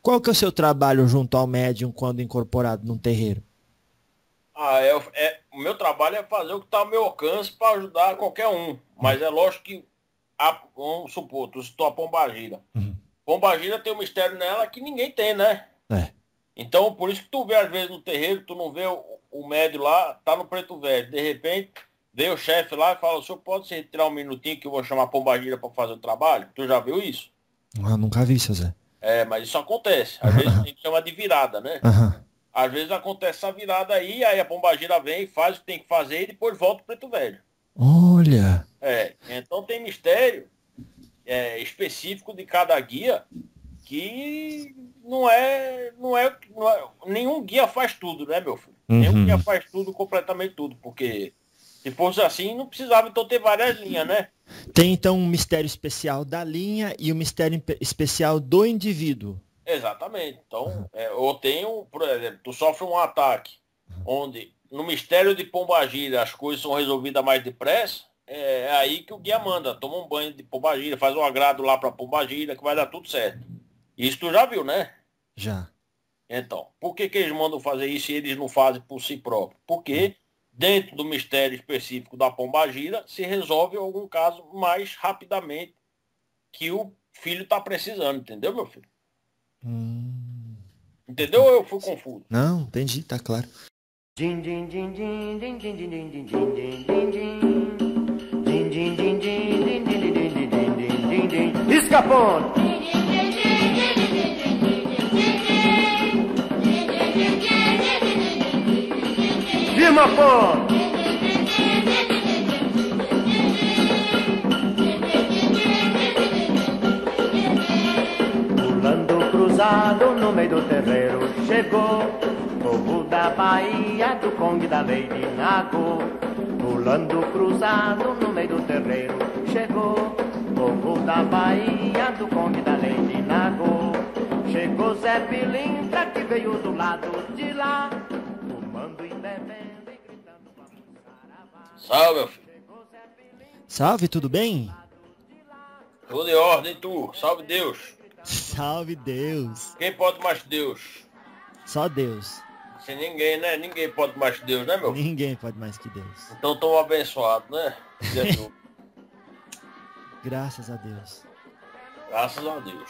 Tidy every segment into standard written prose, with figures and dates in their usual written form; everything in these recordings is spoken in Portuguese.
Qual que é o seu trabalho junto ao médium quando incorporado num terreiro? O meu trabalho é fazer o que está ao meu alcance para ajudar qualquer um. Mas é lógico que, vamos supor, tu citou a pombagira. Uhum. Pombagira tem um mistério nela que ninguém tem, né? É. Então, por isso que tu vê às vezes no terreiro, tu não vê o médio lá, tá no preto velho. De repente, vem o chefe lá e fala, o senhor pode se retirar um minutinho que eu vou chamar a pombagira para fazer o trabalho? Tu já viu isso? Ah, nunca vi, seu Zé. É, mas isso acontece. Às vezes a gente chama de virada, né? Aham. Às vezes acontece essa virada aí a pombagira vem, faz o que tem que fazer e depois volta pro preto velho. Olha. Então tem mistério específico de cada guia que nenhum guia faz tudo, né, meu filho? Nenhum guia Uhum. faz tudo, completamente tudo, porque se fosse assim, não precisava então ter várias linhas, né? Tem então um mistério especial da linha e o mistério especial do indivíduo. Exatamente. Então, eu tenho, por exemplo, tu sofre um ataque onde no mistério de pombagira as coisas são resolvidas mais depressa, é aí que o guia manda, toma um banho de pombagira, faz um agrado lá para pombagira que vai dar tudo certo. Isso tu já viu, né? Já. Então, por que eles mandam fazer isso e eles não fazem por si próprios? Porque dentro do mistério específico da pombagira se resolve algum caso mais rapidamente que o filho está precisando, entendeu, meu filho? Hum. Entendeu ou eu fui confuso? Não, entendi, tá claro. Din din din din din din din din din din din din din. Din din din din din din din din din din din din. Escapou! Firma pô! Pulando cruzado no meio do terreiro chegou povo da Bahia, do Congue da Lady Nago. Pulando cruzado no meio do terreiro chegou povo da Bahia, do Congue da Lady Nago. Chegou Zé Pilintra que veio do lado de lá, fumando e bebendo e gritando vamos saravá. Salve, meu filho. Salve, tudo bem? Tudo em ordem, tu. Salve Deus. Salve Deus. Quem pode mais que Deus? Só Deus. Sem ninguém, né? Ninguém pode mais que Deus, né, meu filho? Ninguém pode mais que Deus. Então tão abençoado, né? Jesus. Graças a Deus. Graças a Deus.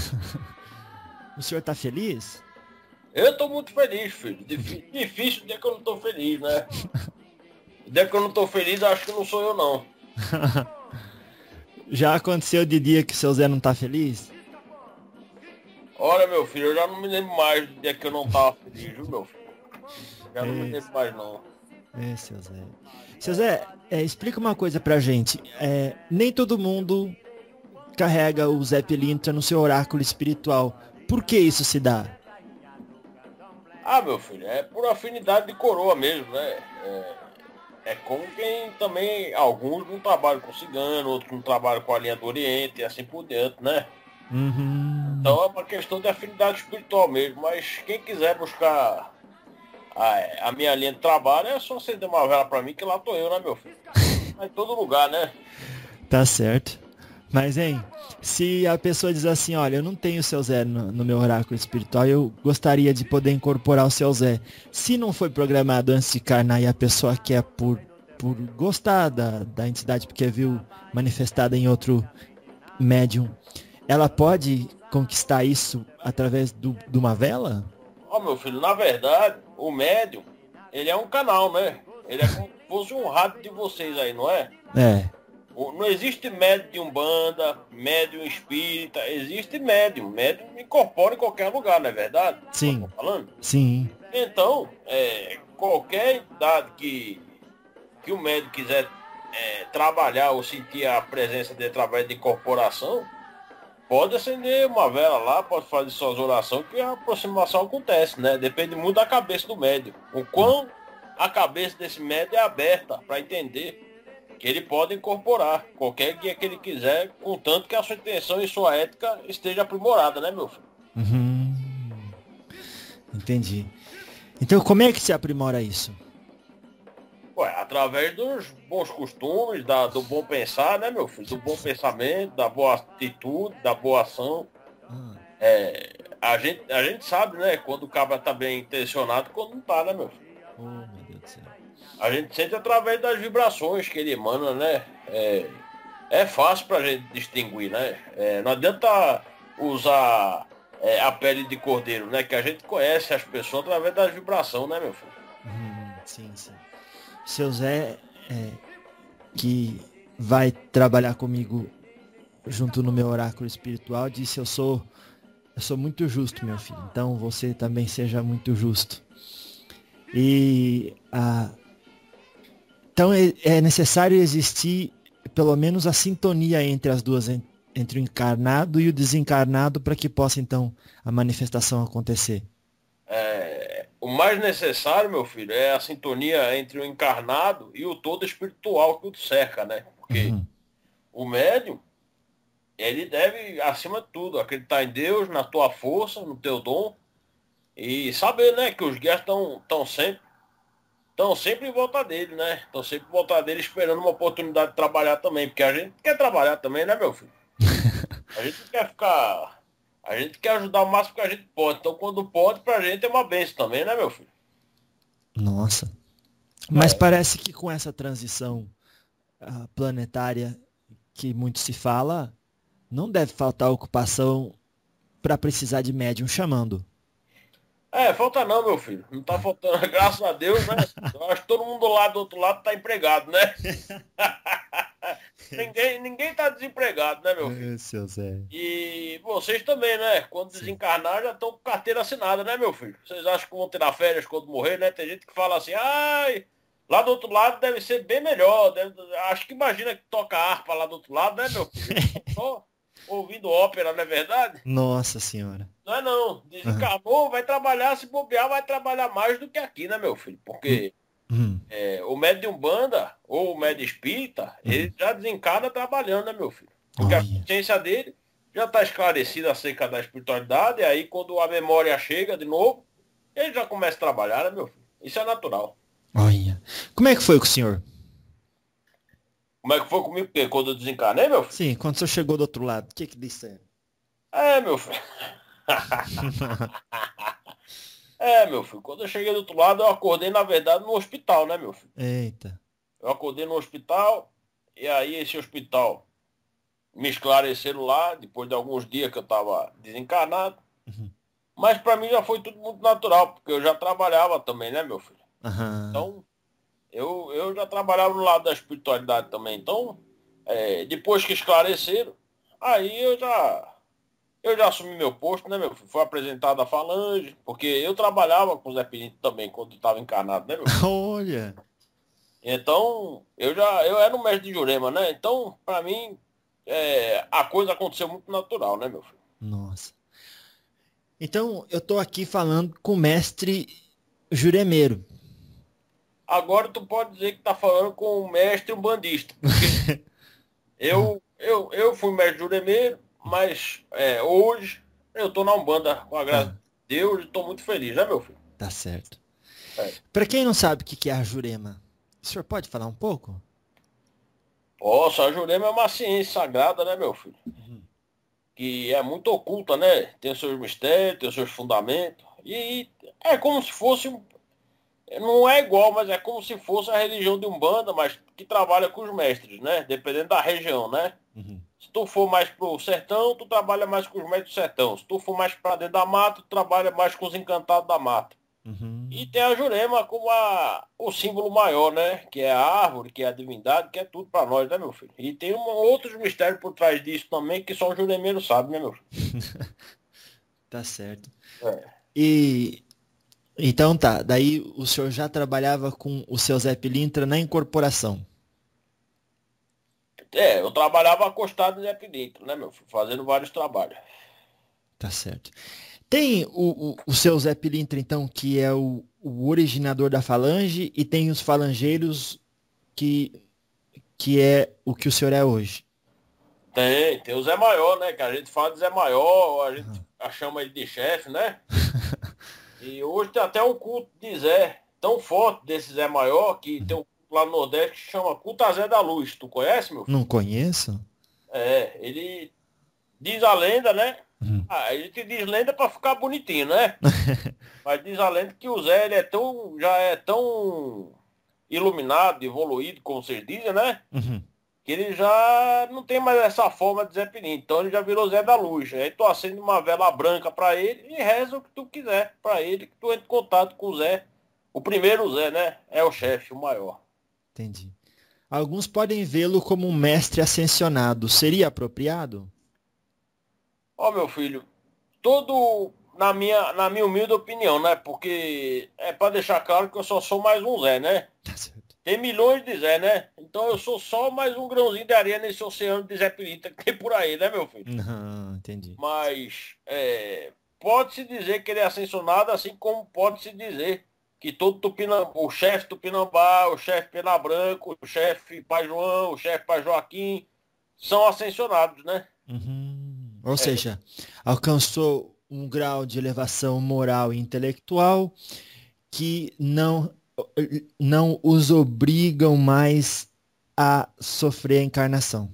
O senhor tá feliz? Eu tô muito feliz, filho. Difícil o dia que eu não tô feliz, né? O dia que eu não tô feliz, acho que não sou eu, não. Já aconteceu de dia que o seu Zé não tá feliz? Olha, meu filho, eu já não me lembro mais do dia que eu não tava feliz, viu, meu filho? Já não me lembro mais, não. Seu Zé. Seu Zé, explica uma coisa pra gente. Nem todo mundo carrega o Zé Pilintra no seu oráculo espiritual. Por que isso se dá? Ah, meu filho, é por afinidade de coroa mesmo, né? É como quem também, alguns não trabalham com cigano, outros não trabalham com a linha do Oriente e assim por diante, né? Uhum. Então é uma questão de afinidade espiritual mesmo, mas quem quiser buscar a minha linha de trabalho é só acender uma vela pra mim que lá tô eu, né, meu filho? Tá em todo lugar, né? Tá certo. Mas, hein, se a pessoa diz assim, olha, eu não tenho o seu Zé no meu oráculo espiritual, eu gostaria de poder incorporar o seu Zé. Se não foi programado antes de encarnar e a pessoa quer por gostar da entidade, porque viu manifestada em outro médium, ela pode conquistar isso através de uma vela? Ó, meu filho, na verdade, o médium, ele é um canal, né? Ele é como se fosse um rádio de vocês aí, não é? É. Não existe médium de umbanda, médium espírita, existe médium. Médium incorpora em qualquer lugar, não é verdade? Sim. Eu tô falando? Sim. Então, qualquer idade que o médium quiser trabalhar ou sentir a presença dele através de incorporação, pode acender uma vela lá, pode fazer suas orações, que a aproximação acontece, né? Depende muito da cabeça do médium. O quão a cabeça desse médium é aberta para entender que ele pode incorporar qualquer guia que ele quiser, contanto que a sua intenção e sua ética esteja aprimorada, né, meu filho? Uhum. Entendi. Então, como é que se aprimora isso? Ué, através dos bons costumes, do bom pensar, né, meu filho? Do bom pensamento, da boa atitude, da boa ação. a gente sabe, né, quando o cabra tá bem intencionado e quando não tá, né, meu filho? Oh, meu Deus do céu. A gente sente através das vibrações que ele emana, né? É fácil pra gente distinguir, né? Não adianta usar a pele de cordeiro, né? Que a gente conhece as pessoas através das vibrações, né, meu filho? Sim, sim. Seu Zé, que vai trabalhar comigo junto no meu oráculo espiritual, disse: eu sou muito justo, meu filho. Então você também seja muito justo. Então é necessário existir pelo menos a sintonia entre as duas, entre o encarnado e o desencarnado, para que possa então a manifestação acontecer. O mais necessário, meu filho, é a sintonia entre o encarnado e o todo espiritual que o cerca, né? Porque o médium, ele deve, acima de tudo, acreditar em Deus, na tua força, no teu dom, e saber, né, que os guias estão sempre em volta dele, né? Estão sempre em volta dele esperando uma oportunidade de trabalhar também, porque a gente quer trabalhar também, né, meu filho? A gente não quer ficar. A gente quer ajudar o máximo que a gente pode. Então, quando pode, pra gente é uma benção também, né, meu filho? Nossa. Mas parece que com essa transição planetária que muito se fala, não deve faltar ocupação para precisar de médium chamando. Falta não, meu filho. Não tá faltando, graças a Deus, né? Eu acho que todo mundo lá do outro lado tá empregado, né? ninguém tá desempregado, né, meu filho? Seu Zé. E vocês também, né? Quando desencarnar já estão com carteira assinada, né, meu filho? Vocês acham que vão tirar férias quando morrer, né? Tem gente que fala assim, ai, lá do outro lado deve ser bem melhor. Acho que imagina que toca harpa lá do outro lado, né, meu filho? Só ouvindo ópera, não é verdade? Nossa senhora. Não é não. Desencarnou, vai trabalhar, se bobear, vai trabalhar mais do que aqui, né, meu filho? Porque o médium de Umbanda ou o médium espírita, ele já desencarna trabalhando, né, meu filho? Porque a consciência dele já está esclarecida acerca da espiritualidade, e aí quando a memória chega de novo, ele já começa a trabalhar, né, meu filho? Isso é natural. Olha. Como é que foi com o senhor? Como é que foi comigo? Porque quando eu desencarnei, meu filho? Sim, quando o senhor chegou do outro lado, o que disseram? Meu filho. Meu filho, quando eu cheguei do outro lado, eu acordei, na verdade, no hospital, né, meu filho? Eita. Eu acordei no hospital, e aí esse hospital me esclareceram lá, depois de alguns dias que eu estava desencarnado. Mas para mim já foi tudo muito natural, porque eu já trabalhava também, né, meu filho? Então, eu já trabalhava no lado da espiritualidade também. Então, depois que esclareceram, aí eu já assumi meu posto, né, meu filho? Foi apresentado a Falange, porque eu trabalhava com o Zé Pinito também, quando estava encarnado, né, meu filho? Olha. Então, eu era um mestre de Jurema, né? Então, para mim, a coisa aconteceu muito natural, né, meu filho? Nossa. Então, eu tô aqui falando com o mestre juremeiro. Agora tu pode dizer que tá falando com o mestre umbandista. Porque eu fui mestre juremeiro, mas hoje eu tô na Umbanda, com a graça de Deus, e tô muito feliz, né, meu filho? Tá certo. Para quem não sabe o que é a Jurema, o senhor pode falar um pouco? Nossa, a Jurema é uma ciência sagrada, né, meu filho? Que é muito oculta, né? Tem os seus mistérios, tem os seus fundamentos. E é como se fosse não é igual, mas é como se fosse a religião de Umbanda, mas que trabalha com os mestres, né? Dependendo da região, né? Se tu for mais pro sertão, tu trabalha mais com os mestres do sertão. Se tu for mais para dentro da mata, tu trabalha mais com os encantados da mata. E tem a Jurema como o símbolo maior, né? Que é a árvore, que é a divindade, que é tudo para nós, né, meu filho? E tem outros mistérios por trás disso também, que só o juremeiro sabe, né, meu filho? Tá certo. Então tá, daí o senhor já trabalhava com o seu Zé Pilintra na incorporação. Eu trabalhava acostado em Zé Pilintra, né, meu filho? Fazendo vários trabalhos. Tá certo. Tem o seu Zé Pilintra, então, que é o originador da falange, e tem os falangeiros que é o que o senhor é hoje. Tem o Zé Maior, né? Que a gente fala de Zé Maior, a gente chama ele de chefe, né? E hoje tem até um culto de Zé, tão forte desse Zé Maior, que tem um culto lá no Nordeste que chama Culto a Zé da Luz. Tu conhece, meu filho? Não conheço? Ele diz a lenda, né? A gente diz lenda para ficar bonitinho, né? Mas diz a lenda que o Zé ele já é tão iluminado, evoluído, como vocês dizem, né? Uhum. Que ele já não tem mais essa forma de Zé Peninha. Então ele já virou Zé da Luz. Aí tu acende uma vela branca para ele e reza o que tu quiser para ele, que tu entra em contato com o Zé. O primeiro Zé, né? É o chefe, o maior. Entendi. Alguns podem vê-lo como um mestre ascensionado. Seria apropriado? Ó, meu filho, todo na minha humilde opinião, né? Porque é para deixar claro que eu só sou mais um Zé, né? Tá certo. Tem milhões de Zé, né? Então eu sou só mais um grãozinho de areia nesse oceano de Zé Pirita que tem por aí, né, meu filho? Não, entendi. Mas pode-se dizer que ele é ascensionado, assim como pode-se dizer que todo o chefe Tupinambá, o chefe Pena Branco, o chefe Pai João, o chefe Pai Joaquim, são ascensionados, né? Uhum. Ou seja, alcançou um grau de elevação moral e intelectual que não os obrigam mais a sofrer a encarnação.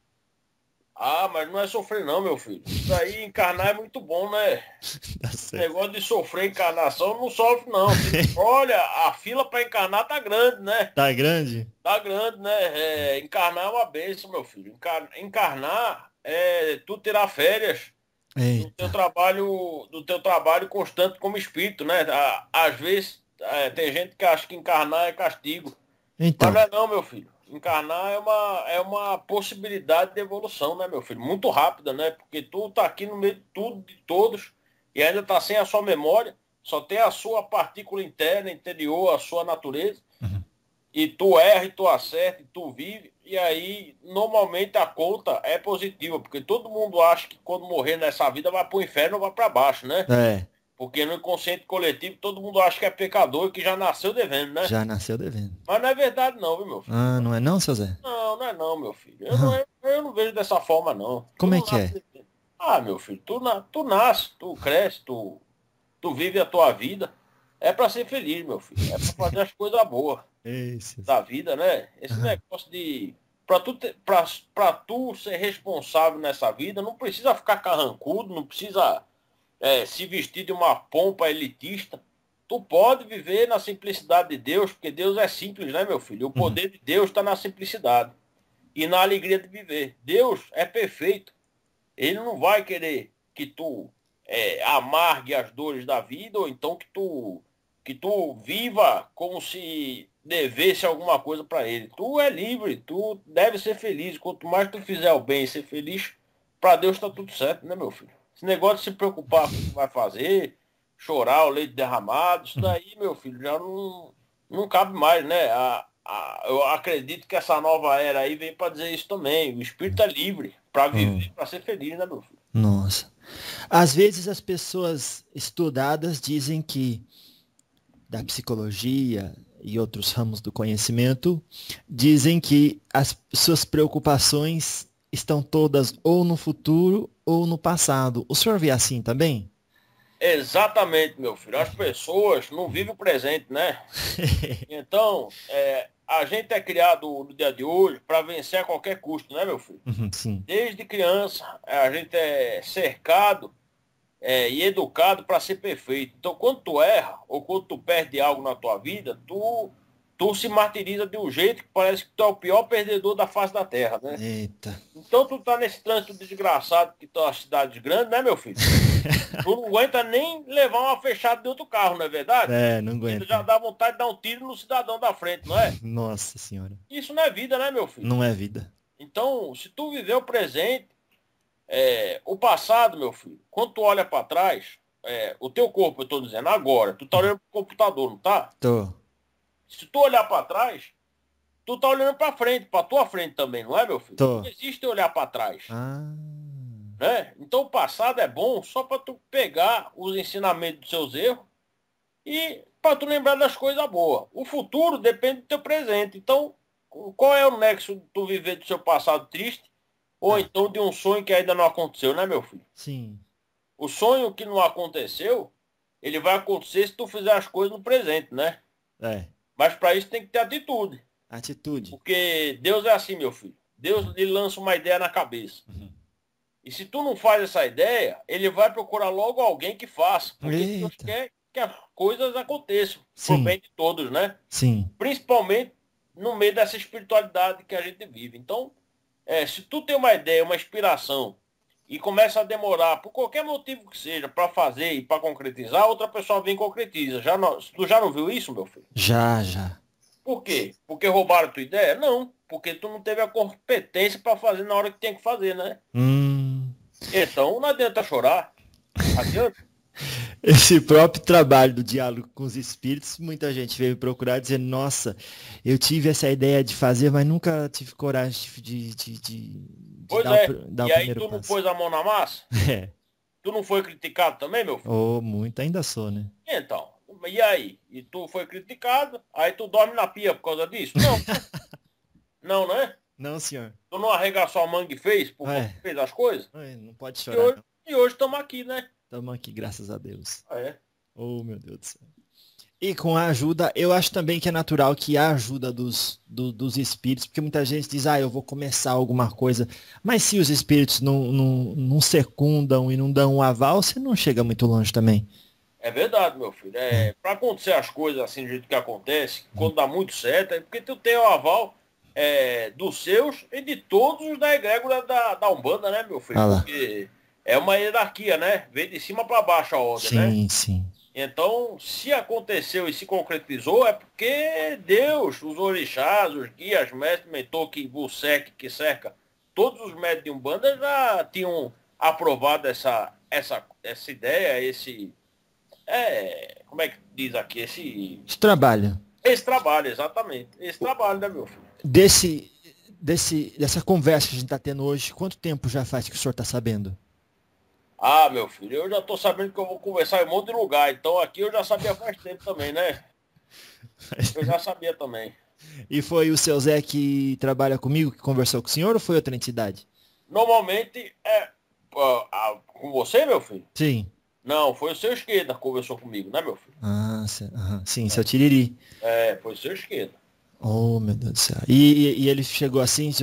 Ah, mas não é sofrer não, meu filho. Isso aí, encarnar é muito bom, né? Tá Esse certo. negócio de sofrer encarnação não sofre não. Olha, a fila para encarnar tá grande, né? Tá grande? Tá grande, né? Encarnar é uma bênção, meu filho. Encarnar é tu tirar férias Eita. do teu trabalho constante como espírito, né? Às vezes tem gente que acha que encarnar é castigo. Mas Então, não é não, meu filho. Encarnar é uma possibilidade de evolução, né, meu filho? Muito rápida, né? Porque tu tá aqui no meio de tudo, de todos, e ainda tá sem a sua memória, só tem a sua partícula interna, interior, a sua natureza, e tu erra, e tu acerta, e tu vive, e aí normalmente a conta é positiva, porque todo mundo acha que quando morrer nessa vida vai pro inferno ou vai para baixo, né? Porque no inconsciente coletivo todo mundo acha que é pecador e que já nasceu devendo, né? já nasceu devendo. Mas não é verdade não, viu, meu filho? Ah, não é não, seu Zé? Não, não é não, meu filho. Aham. Eu não vejo dessa forma, não. Tu Como é não que é? nasce... Ah, meu filho, tu nasce, tu cresce, tu vive a tua vida. É para ser feliz, meu filho. É para fazer as coisas boas Esse. da vida, né? Esse Aham. negócio de... Pra tu ser responsável nessa vida, não precisa ficar carrancudo, não precisa se vestir de uma pompa elitista. Tu pode viver na simplicidade de Deus, porque Deus é simples, né, meu filho? O Uhum. poder de Deus está na simplicidade e na alegria de viver. Deus é perfeito. Ele não vai querer que tu amargue as dores da vida, ou então que tu viva como se devesse alguma coisa para ele. Tu é livre, tu deve ser feliz. Quanto mais tu fizer o bem e ser feliz, para Deus está tudo certo, né, meu filho? Esse negócio de se preocupar com o que vai fazer, chorar o leite derramado, isso Uhum. daí, meu filho, já não cabe mais, né? Eu acredito que essa nova era aí vem para dizer isso também. O espírito é livre para Hum. viver, para ser feliz, né, meu filho? Nossa. Às vezes as pessoas estudadas dizem que da psicologia e outros ramos do conhecimento dizem que as suas preocupações estão todas ou no futuro ou no passado. O senhor vê assim também? Exatamente, meu filho. As pessoas não vivem o presente, né? Então, a gente é criado no dia de hoje para vencer a qualquer custo, né, meu filho? Uhum, sim. Desde criança, a gente é cercado e educado para ser perfeito. Então, quando tu erra ou quando tu perde algo na tua vida, tu se martiriza de um jeito que parece que tu é o pior perdedor da face da terra, né? Eita. Então, tu tá nesse trânsito desgraçado que tá as cidades grandes, né, meu filho? Tu não aguenta nem levar uma fechada de outro carro, não é verdade? Não Ele já aguenta. dá vontade de dar um tiro no cidadão da frente, não é? Nossa senhora. Isso não é vida, né, meu filho? Não é vida. Então, se tu viver o presente, o passado, meu filho, quando tu olha para trás, o teu corpo, eu tô dizendo agora, tu tá olhando pro computador, não tá? Tô. Se tu olhar para trás, tu tá olhando para frente, para tua frente também, não é, meu filho? Tô. Não existe olhar para trás, Ah. né? Então o passado é bom só para tu pegar os ensinamentos dos seus erros e para tu lembrar das coisas boas. O futuro depende do teu presente. Então, qual é o nexo de tu viver do seu passado triste ou Ah, então de um sonho que ainda não aconteceu, né, meu filho? sim. O sonho que não aconteceu, ele vai acontecer se tu fizer as coisas no presente, né? É. Mas para isso tem que ter atitude. Atitude. Porque Deus é assim, meu filho. Deus lhe lança uma ideia na cabeça. Uhum. E se tu não faz essa ideia, ele vai procurar logo alguém que faça. Porque Deus quer que as coisas aconteçam. Pro bem de todos, né? Sim. Principalmente no meio dessa espiritualidade que a gente vive. Então, se tu tem uma ideia, uma inspiração, e começa a demorar, por qualquer motivo que seja, para fazer e para concretizar, outra pessoa vem e concretiza. Tu já não viu isso, meu filho? Já. Por quê? Porque roubaram a tua ideia? Não. Porque tu não teve a competência para fazer na hora que tem que fazer, né? Então não adianta chorar. Adianta. Esse próprio trabalho do diálogo com os espíritos, muita gente veio me procurar dizendo, nossa, eu tive essa ideia de fazer, mas nunca tive coragem de Pois dar é. dar o E aí primeiro tu não passo. pôs a mão na massa? É. Tu não foi criticado também, meu filho? Oh, muito, ainda sou, né? Então, e aí? E tu foi criticado, aí tu dorme na pia por causa disso? Não. Não, né? Não, senhor. Tu não arregaçou a manga e fez, porque fez as coisas? Não pode chorar, E hoje estamos aqui, né? Estamos aqui, graças a Deus. É. Oh, meu Deus do céu. E com a ajuda, eu acho também que é natural que a ajuda dos espíritos, porque muita gente diz, eu vou começar alguma coisa, mas se os espíritos não secundam e não dão um aval, você não chega muito longe também. É verdade, meu filho. Para acontecer as coisas assim do jeito que acontece, quando dá muito certo, é porque tu tem o aval dos seus e de todos os da egrégora da Umbanda, né, meu filho? Porque é uma hierarquia, né? Vem de cima para baixo a ordem, né? Sim. Então, se aconteceu e se concretizou, é porque Deus, os orixás, os guias, mestres, mentor, que cerca, todos os médios de Umbanda já tinham aprovado essa ideia, como é que diz aqui? Esse trabalho. Esse trabalho, exatamente. Esse trabalho, né, meu filho? Dessa conversa que a gente está tendo hoje, quanto tempo já faz que o senhor está sabendo? Ah, meu filho, eu já estou sabendo que eu vou conversar em um monte de lugar, então aqui eu já sabia faz tempo também, né? Eu já sabia também. E foi o seu Zé que trabalha comigo que conversou com o senhor ou foi outra entidade? Normalmente com você, meu filho? Sim. Não, foi o seu esquerda que conversou comigo, né, meu filho? Sim, seu Tiriri. Foi o seu esquerda. Oh, meu Deus do céu. E ele chegou assim,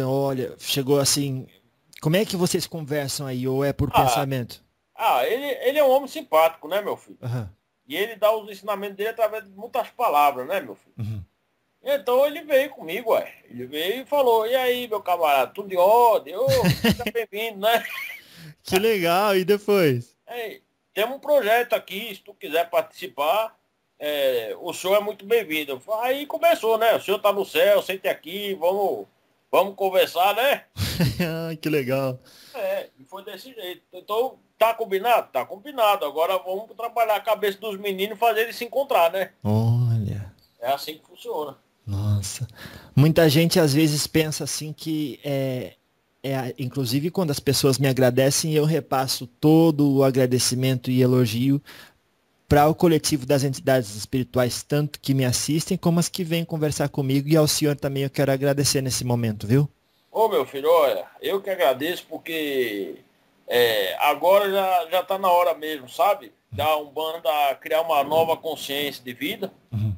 como é que vocês conversam aí, ou é por pensamento? Ele é um homem simpático, né, meu filho? Uhum. E ele dá os ensinamentos dele através de muitas palavras, né, meu filho? Uhum. Então ele veio comigo, Ele veio e falou, e aí, meu camarada, tudo de ordem? Seja bem-vindo, né? Que legal, e depois? Temos um projeto aqui, se tu quiser participar, o senhor é muito bem-vindo. Aí começou, né? O senhor tá no céu, sente aqui, vamos conversar, né? Que legal. E foi desse jeito. Então, tá combinado? Tá combinado. Agora vamos trabalhar a cabeça dos meninos e fazer eles se encontrar, né? Olha. É assim que funciona. Nossa. Muita gente às vezes pensa assim que inclusive quando as pessoas me agradecem, eu repasso todo o agradecimento e elogio para o coletivo das entidades espirituais, tanto que me assistem, como as que vêm conversar comigo, e ao senhor também eu quero agradecer nesse momento, viu? Ô, meu filho, olha, eu que agradeço porque agora já tá na hora mesmo, sabe? Da Umbanda criar uma nova consciência de vida. Uhum.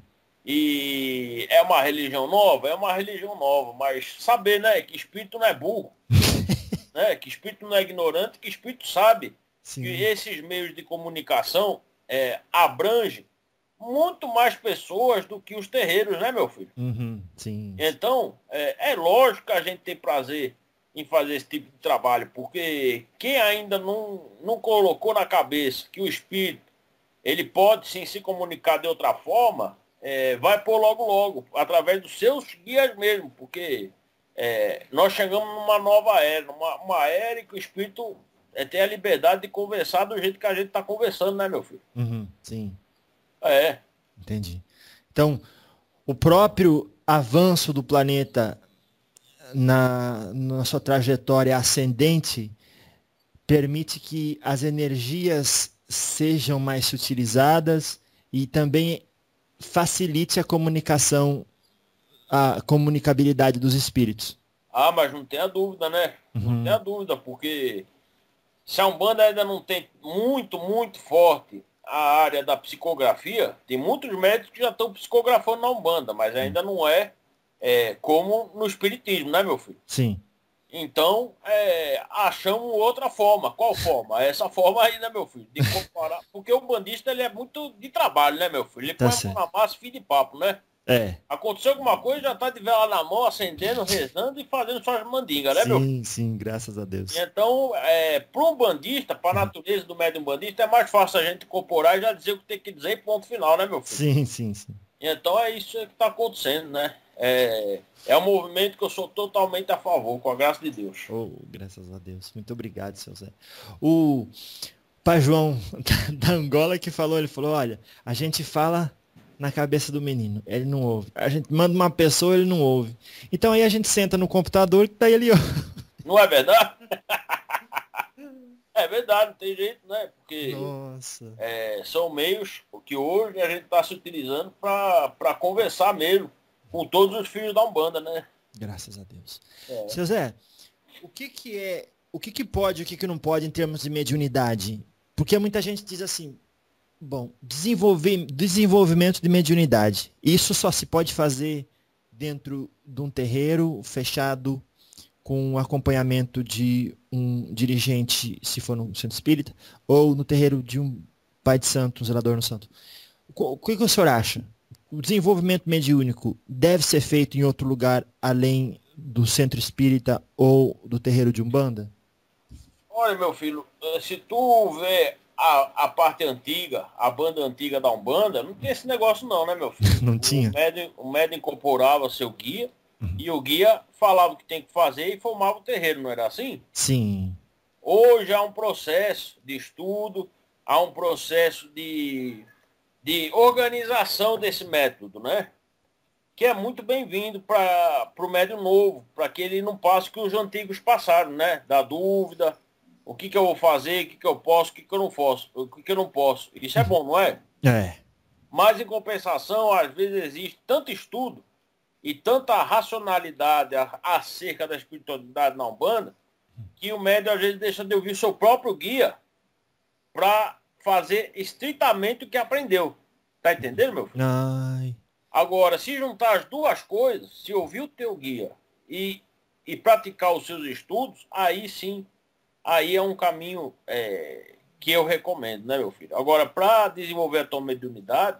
E é uma religião nova, mas saber, né, que espírito não é burro, né, que espírito não é ignorante, que espírito sabe. Sim. Que esses meios de comunicação abrangem muito mais pessoas do que os terreiros, né, meu filho? Uhum, sim. Então, é lógico que a gente tem prazer em fazer esse tipo de trabalho, porque quem ainda não colocou na cabeça que o espírito ele pode sim se comunicar de outra forma, vai pôr logo, através dos seus guias mesmo, porque nós chegamos numa nova era, uma era em que o espírito tem a liberdade de conversar do jeito que a gente está conversando, né, meu filho? Uhum, sim. Entendi. Então, o próprio avanço do planeta na sua trajetória ascendente permite que as energias sejam mais utilizadas e também facilite a comunicabilidade dos espíritos. Mas não tenha dúvida, né? Não tenha dúvida, porque se a Umbanda ainda não tem muito, muito forte a área da psicografia, tem muitos médicos que já estão psicografando na Umbanda, mas ainda não como no espiritismo, né, meu filho? Sim. Então, achamos outra forma. Qual forma? Essa forma aí, né, meu filho? De comparar. Porque o bandista, ele é muito de trabalho, né, meu filho? Ele Tá põe a mão na massa, fim de papo, né? É. Aconteceu alguma coisa, já tá de vela na mão, acendendo, rezando e fazendo suas mandingas, né, meu filho? Sim, sim, graças a Deus. Então, para um bandista, para a natureza do médium bandista, é mais fácil a gente incorporar e já dizer o que tem que dizer e ponto final, né, meu filho? Sim, sim, sim. Então é isso que está acontecendo, né? É um movimento que eu sou totalmente a favor, com a graça de Deus. Oh, graças a Deus. Muito obrigado, seu Zé. O Pai João da Angola que falou, ele falou, olha, a gente fala na cabeça do menino, ele não ouve. A gente manda uma pessoa, ele não ouve. Então aí a gente senta no computador que daí ele ouve. Não é verdade? É verdade, não tem jeito, né? Porque Nossa. São meios que hoje a gente está se utilizando para conversar mesmo com todos os filhos da Umbanda, né? Graças a Deus. Seu Zé, o que pode, o que não pode em termos de mediunidade? Porque muita gente diz assim, bom, desenvolvimento de mediunidade. Isso só se pode fazer dentro de um terreiro fechado com acompanhamento de um dirigente, se for no centro espírita, ou no terreiro de um pai de santo, um zelador no santo. O que o senhor acha? O desenvolvimento mediúnico deve ser feito em outro lugar além do centro espírita ou do terreiro de Umbanda? Olha, meu filho, se tu vê a parte antiga, a banda antiga da Umbanda, não tinha esse negócio não, né, meu filho? Não tinha? O médium incorporava seu guia, e o guia falava o que tem que fazer e formava o terreiro, não era assim? Sim. Hoje há um processo de estudo, há um processo de organização desse método, né? Que é muito bem-vindo para o médium novo, para que ele não passe o que os antigos passaram, né? Da dúvida, o que eu vou fazer, o que eu posso, o que eu não posso, o que eu não posso. Isso é bom, não é? É. Mas, em compensação, às vezes existe tanto estudo e tanta racionalidade acerca da espiritualidade na Umbanda, que o médium às vezes deixa de ouvir seu próprio guia para fazer estritamente o que aprendeu. Tá entendendo, meu filho? Ai. Agora, se juntar as duas coisas, se ouvir o teu guia e praticar os seus estudos, aí sim, aí é um caminho que eu recomendo, né, meu filho? Agora, para desenvolver a tua mediunidade,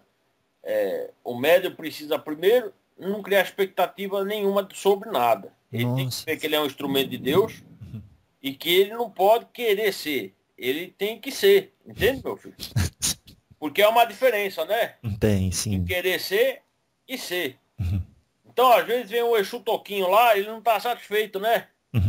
o médium precisa primeiro não criar expectativa nenhuma sobre nada. Ele tem que ver que ele é um instrumento de Deus e que ele não pode querer ser. Ele tem que ser. Entende, meu filho? Porque é uma diferença, né? Tem, sim. Querer ser e ser. Então, às vezes vem o Exu Toquinho lá, ele não está satisfeito, né?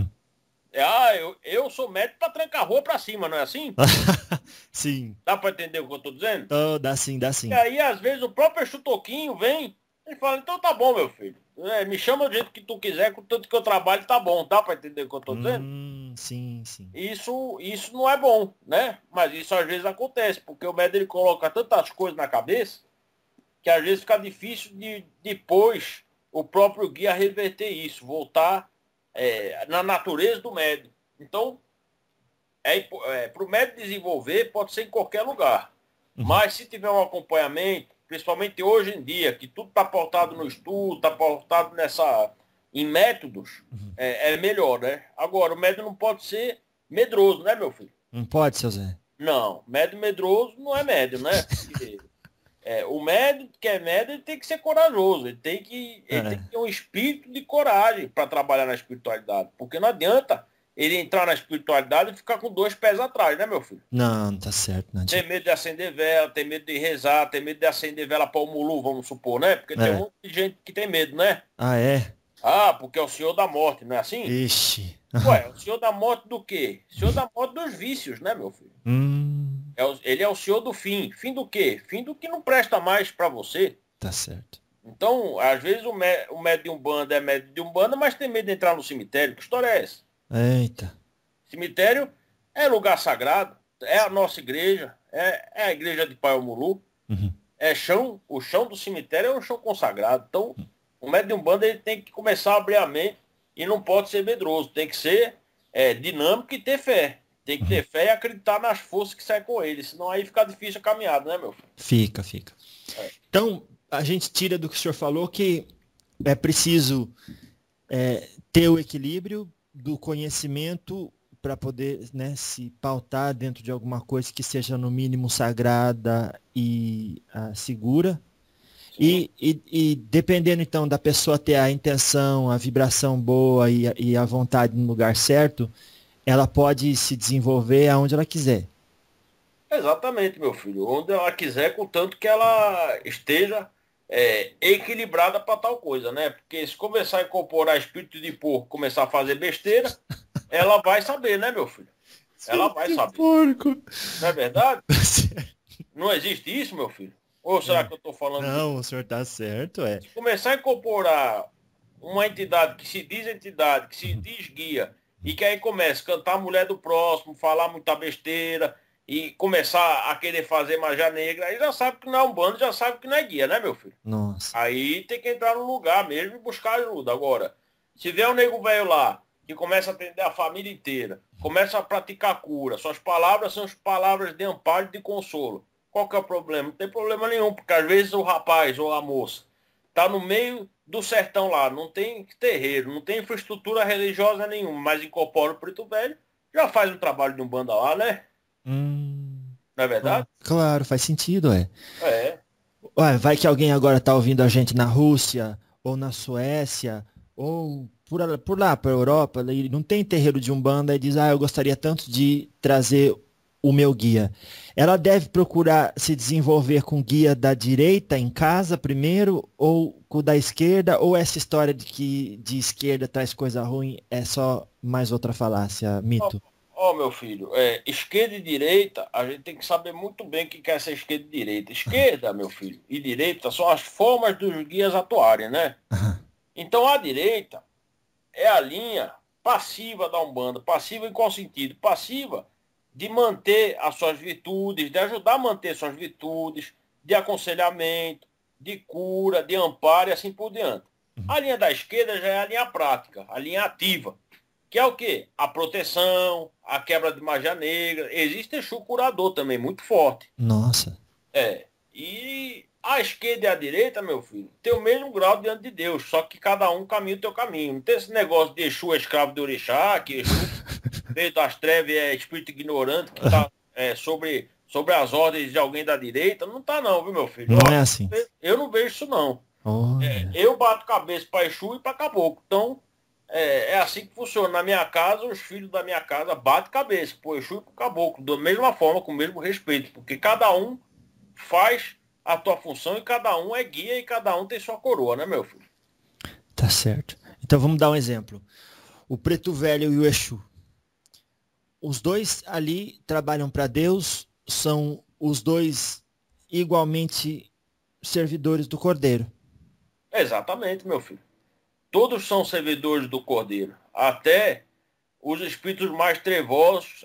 Eu sou médico para trancar a rua para cima, não é assim? Sim. Dá para entender o que eu estou dizendo? Oh, dá sim, dá sim. E aí, às vezes, o próprio Exu Toquinho vem e fala, então tá bom, meu filho. Me chama do jeito que tu quiser, com tanto que eu trabalho, tá bom. Dá para entender o que eu estou dizendo? Sim, sim. Isso não é bom, né? Mas isso às vezes acontece, porque o médium ele coloca tantas coisas na cabeça que às vezes fica difícil de depois o próprio guia reverter isso, voltar na natureza do médium. Então, para o médium desenvolver, pode ser em qualquer lugar. Mas se tiver um acompanhamento, principalmente hoje em dia, que tudo está pautado no estudo, está pautado em métodos, é melhor, né? Agora, o médium não pode ser medroso, né, meu filho? Não pode, seu Zé? Não, médium medroso não é médium, né? Porque, o médium que é médium, ele tem que ser corajoso, ele tem que ter um espírito de coragem para trabalhar na espiritualidade, porque não adianta ele entrar na espiritualidade e ficar com 2 pés atrás, né, meu filho? Não tá certo. Não tem medo de acender vela, tem medo de rezar, tem medo de acender vela para o Mulu, vamos supor, né? Porque tem um monte de gente que tem medo, né? Ah, é? Ah, porque é o senhor da morte, não é assim? Ixi. Ué, o senhor da morte do quê? O senhor da morte dos vícios, né, meu filho? Ele é o senhor do fim. Fim do quê? Fim do que não presta mais para você. Tá certo. Então, às vezes o médium de Umbanda é médium de Umbanda, mas tem medo de entrar no cemitério. Que história é essa? Eita. Cemitério é lugar sagrado, é a nossa igreja, é a igreja de Pai Omulu. O chão do cemitério é um chão consagrado. Então, o médium de Umbanda ele tem que começar a abrir a mente e não pode ser medroso, tem que ser dinâmico e ter fé. Tem que ter fé e acreditar nas forças que saem com ele, senão aí fica difícil a caminhada, né, meu filho? Fica. Então, a gente tira do que o senhor falou que é preciso ter o equilíbrio, do conhecimento para poder, né, se pautar dentro de alguma coisa que seja no mínimo sagrada e segura. E dependendo então da pessoa ter a intenção, a vibração boa e a vontade no lugar certo, ela pode se desenvolver aonde ela quiser. Exatamente, meu filho. Onde ela quiser, contanto que ela esteja equilibrada para tal coisa, né? Porque se começar a incorporar espírito de porco, começar a fazer besteira, ela vai saber, né, meu filho? Ela vai saber. Porco. Não é verdade? Não existe isso, meu filho? Ou será que eu estou falando? Não, o senhor tá certo, Se começar a incorporar uma entidade que se diz entidade, que se diz guia, e que aí começa a cantar a mulher do próximo, falar muita besteira, e começar a querer fazer magia negra, aí já sabe que não é um bando, já sabe que não é guia, né, meu filho? Nossa. Aí tem que entrar no lugar mesmo e buscar ajuda. Agora, se vier um nego velho lá, que começa a atender a família inteira, começa a praticar cura, suas palavras são as palavras de amparo e de consolo. Qual que é o problema? Não tem problema nenhum, porque às vezes o rapaz ou a moça tá no meio do sertão lá, não tem terreiro, não tem infraestrutura religiosa nenhuma, mas incorpora o preto velho, já faz um trabalho de umbanda lá, né? Não é verdade? Claro, faz sentido, É. Ué, vai que alguém agora tá ouvindo a gente na Rússia, ou na Suécia, ou por lá, pra Europa, e não tem terreiro de umbanda e diz, eu gostaria tanto de trazer o meu guia. Ela deve procurar se desenvolver com guia da direita em casa primeiro, ou com o da esquerda, ou essa história de que de esquerda traz coisa ruim é só mais outra falácia, mito? Ó, meu filho, esquerda e direita, a gente tem que saber muito bem o que é essa esquerda e direita. Esquerda, meu filho, e direita são as formas dos guias atuarem, né? Então a direita é a linha passiva da Umbanda. Passiva em qual sentido? Passiva de manter as suas virtudes, de ajudar a manter suas virtudes, de aconselhamento, de cura, de amparo e assim por diante. A linha da esquerda já é a linha prática, a linha ativa, que é o quê? A proteção, a quebra de magia negra. Existe Exu curador também, muito forte. Nossa. E a esquerda e a direita, meu filho, tem o mesmo grau diante de Deus, só que cada um caminha o teu caminho. Não tem esse negócio de Exu é escravo de orixá, que Exu veio das trevas é espírito ignorante, que está sobre as ordens de alguém da direita. Não tá não, viu, meu filho? Não é assim. Eu não vejo isso não. Olha. Eu bato cabeça para Exu e para caboclo. Então, é assim que funciona. Na minha casa, os filhos da minha casa batem cabeça pro Exu e pro caboclo, da mesma forma, com o mesmo respeito, porque cada um faz a tua função e cada um é guia e cada um tem sua coroa, né, meu filho? Tá certo. Então vamos dar um exemplo. O Preto Velho e o Exu. Os dois ali trabalham para Deus, são os dois igualmente servidores do Cordeiro. Exatamente, meu filho. Todos são servidores do Cordeiro. Até os espíritos mais trevosos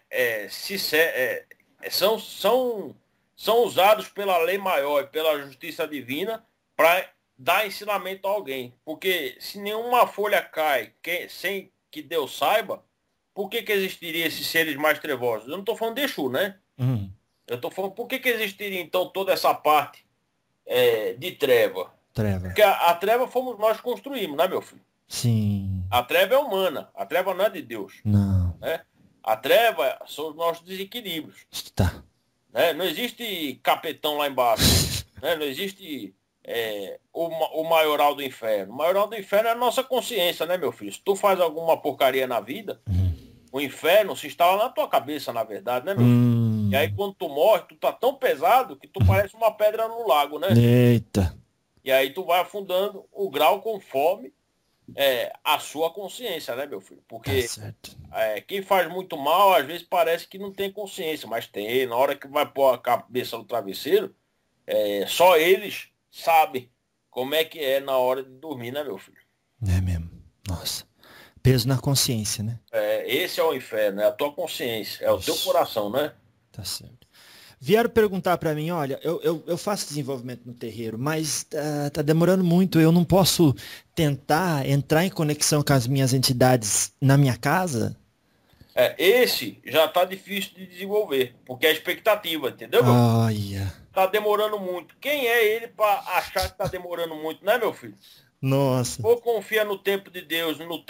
são usados pela lei maior e pela justiça divina para dar ensinamento a alguém. Porque se nenhuma folha cai sem que Deus saiba, por que existiriam esses seres mais trevosos? Eu não estou falando de Exu, né? Eu estou falando por que existiria então toda essa parte de treva? Porque a treva fomos nós que construímos, né, meu filho? Sim. A treva é humana, a treva não é de Deus. Não. Né? A treva são os nossos desequilíbrios. Tá. Né? Não existe capetão lá embaixo. Né? Não existe o maioral do inferno. O maioral do inferno é a nossa consciência, né, meu filho? Se tu faz alguma porcaria na vida, o inferno se instala na tua cabeça, na verdade, né, meu filho? E aí quando tu morre, tu tá tão pesado que tu parece uma pedra no lago, né? Eita. E aí tu vai afundando o grau conforme a sua consciência, né, meu filho? Porque quem faz muito mal, às vezes parece que não tem consciência, mas tem. Na hora que vai pôr a cabeça no travesseiro, só eles sabem como é que é na hora de dormir, né, meu filho? É mesmo. Nossa. Peso na consciência, né? Esse é o inferno, é a tua consciência, é o teu coração, né? Tá certo. Vieram perguntar para mim, olha, eu faço desenvolvimento no terreiro, mas tá demorando muito, eu não posso tentar entrar em conexão com as minhas entidades na minha casa? Esse já tá difícil de desenvolver, porque é expectativa, entendeu? Olha. Tá demorando muito. Quem é ele para achar que tá demorando muito, né, meu filho? Nossa. Ou confia no tempo de Deus, no tempo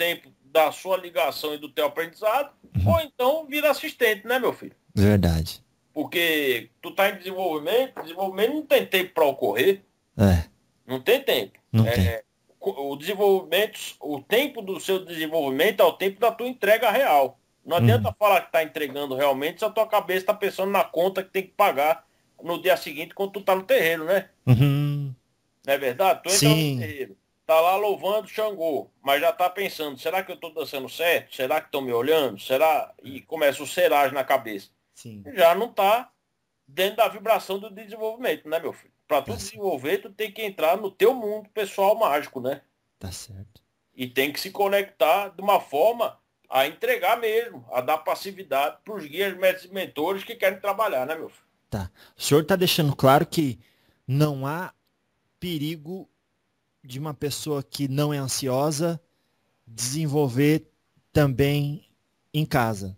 da sua ligação e do teu aprendizado, ou então vira assistente, né, meu filho? Verdade. Porque tu tá em desenvolvimento não tem tempo para ocorrer. Não tem tempo. Não tem. O desenvolvimento, o tempo do seu desenvolvimento é o tempo da tua entrega real. Não adianta falar que tá entregando realmente se a tua cabeça está pensando na conta que tem que pagar no dia seguinte quando tu tá no terreiro, né? Uhum. Não é verdade? Tu entra Sim. no terreiro, tá lá louvando Xangô, mas já tá pensando, será que eu tô dançando certo? Será que estão me olhando? Será? E começa o seragem na cabeça. Sim. Já não tá dentro da vibração do desenvolvimento, né, meu filho? Para tu Tá desenvolver, tu tem que entrar no teu mundo pessoal mágico, né? Tá certo. E tem que se conectar de uma forma a entregar mesmo, a dar passividade para os guias, mestres e mentores que querem trabalhar, né, meu filho? Tá. O senhor está deixando claro que não há perigo de uma pessoa que não é ansiosa desenvolver também em casa.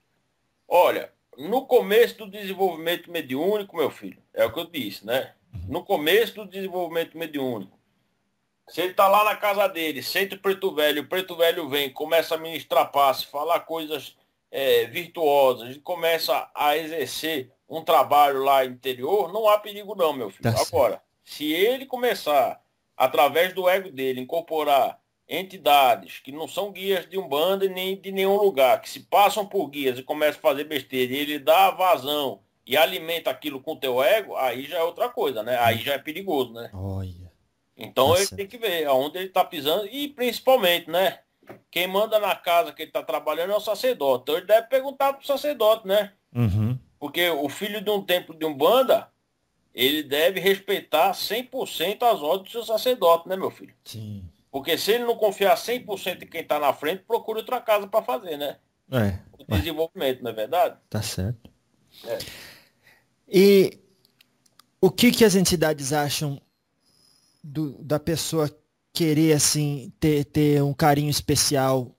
Olha, no começo do desenvolvimento mediúnico, meu filho, é o que eu disse, né? No começo do desenvolvimento mediúnico, se ele tá lá na casa dele, sente o preto velho vem, começa a ministrar passe, falar coisas virtuosas, e começa a exercer um trabalho lá interior, não há perigo não, meu filho. Tá Agora, se ele começar, através do ego dele, incorporar entidades que não são guias de Umbanda nem de nenhum lugar, que se passam por guias e começam a fazer besteira, e ele dá vazão e alimenta aquilo com o teu ego, aí já é outra coisa, né? Aí já é perigoso, né? Olha. Então Tá ele certo. tem que ver aonde ele está pisando e principalmente, né? Quem manda na casa que ele está trabalhando é o sacerdote. Então ele deve perguntar para o sacerdote, né? Uhum. Porque o filho de um templo de Umbanda, ele deve respeitar 100% as ordens do seu sacerdote, né, meu filho? Sim. Porque se ele não confiar 100% em quem está na frente, procure outra casa para fazer, né? O desenvolvimento, não é verdade? Tá certo. É. E o que as entidades acham da pessoa querer, assim, ter um carinho especial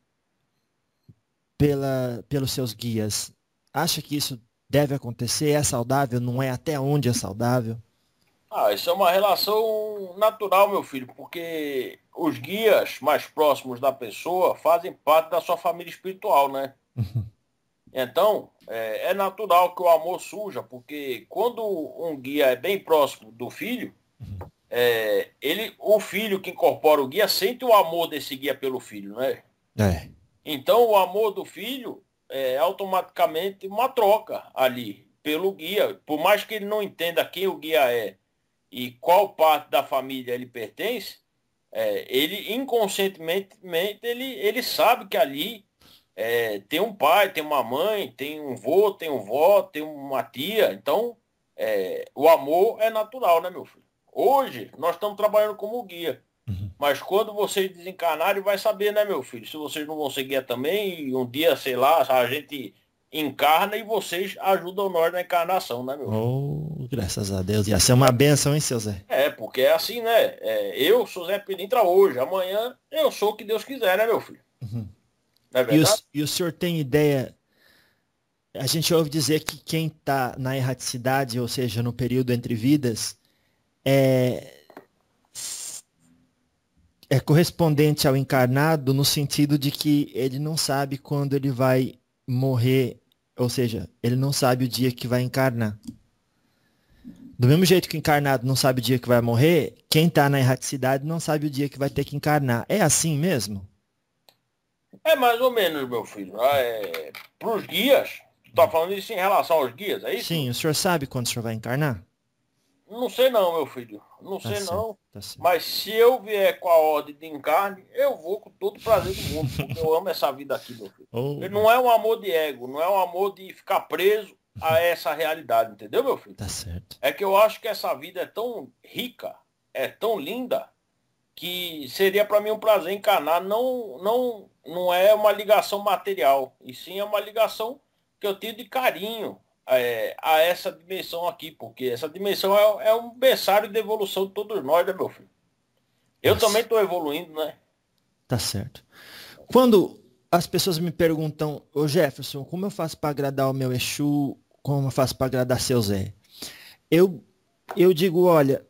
pelos seus guias? Acha que isso deve acontecer? É saudável? Não é? Até onde é saudável? Isso é uma relação natural, meu filho, porque os guias mais próximos da pessoa fazem parte da sua família espiritual, né? Então, é natural que o amor surja, porque quando um guia é bem próximo do filho, o filho que incorpora o guia sente o amor desse guia pelo filho, né? Então, o amor do filho é automaticamente uma troca ali pelo guia. Por mais que ele não entenda quem o guia é e qual parte da família ele pertence, ele inconscientemente ele sabe que ali tem um pai, tem uma mãe, tem um vô, tem um vó, tem uma tia. Então, o amor é natural, né, meu filho? Hoje, nós estamos trabalhando como guia. Mas quando vocês desencarnarem, vai saber, né, meu filho? Se vocês não vão ser guia também, e um dia, sei lá, a gente encarna e vocês ajudam nós na encarnação, né, meu filho? Oh, graças a Deus. Ia ser uma benção, hein, seu Zé? Porque é assim, né? Eu sou Zé Pilintra hoje, amanhã eu sou o que Deus quiser, né, meu filho? Não é verdade? E o senhor tem ideia? A gente ouve dizer que quem está na erraticidade, ou seja, no período entre vidas, é correspondente ao encarnado no sentido de que ele não sabe quando ele vai morrer, ou seja, ele não sabe o dia que vai encarnar. Do mesmo jeito que o encarnado não sabe o dia que vai morrer, quem está na erraticidade não sabe o dia que vai ter que encarnar. É assim mesmo? É mais ou menos, meu filho. Para os guias, tu tá falando isso em relação aos guias, é isso? Sim, o senhor sabe quando o senhor vai encarnar? Não sei não, meu filho. Não sei certo, não. tá certo. Mas se eu vier com a ordem de encarne, eu vou com todo o prazer do mundo, porque eu amo essa vida aqui, meu filho. Oh, Não é um amor de ego, não é um amor de ficar preso a essa realidade, entendeu, meu filho? tá certo. É que eu acho que essa vida é tão rica, é tão linda, que seria para mim um prazer encarnar. Não é uma ligação material, e sim é uma ligação que eu tenho de carinho a essa dimensão aqui, porque essa dimensão é um berçário de evolução de todos nós, né, meu filho? Eu também estou evoluindo, né? Tá certo. Quando as pessoas me perguntam, ô Jefferson, como eu faço para agradar o meu Exu, como eu faço para agradar seu Zé? Eu digo, olha,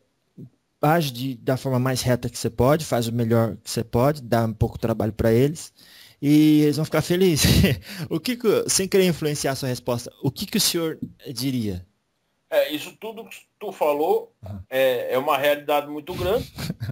age da forma mais reta que você pode, faz o melhor que você pode, dá um pouco de trabalho para eles, e eles vão ficar felizes. Sem querer influenciar a sua resposta, o que o senhor diria? Isso tudo que tu falou é uma realidade muito grande.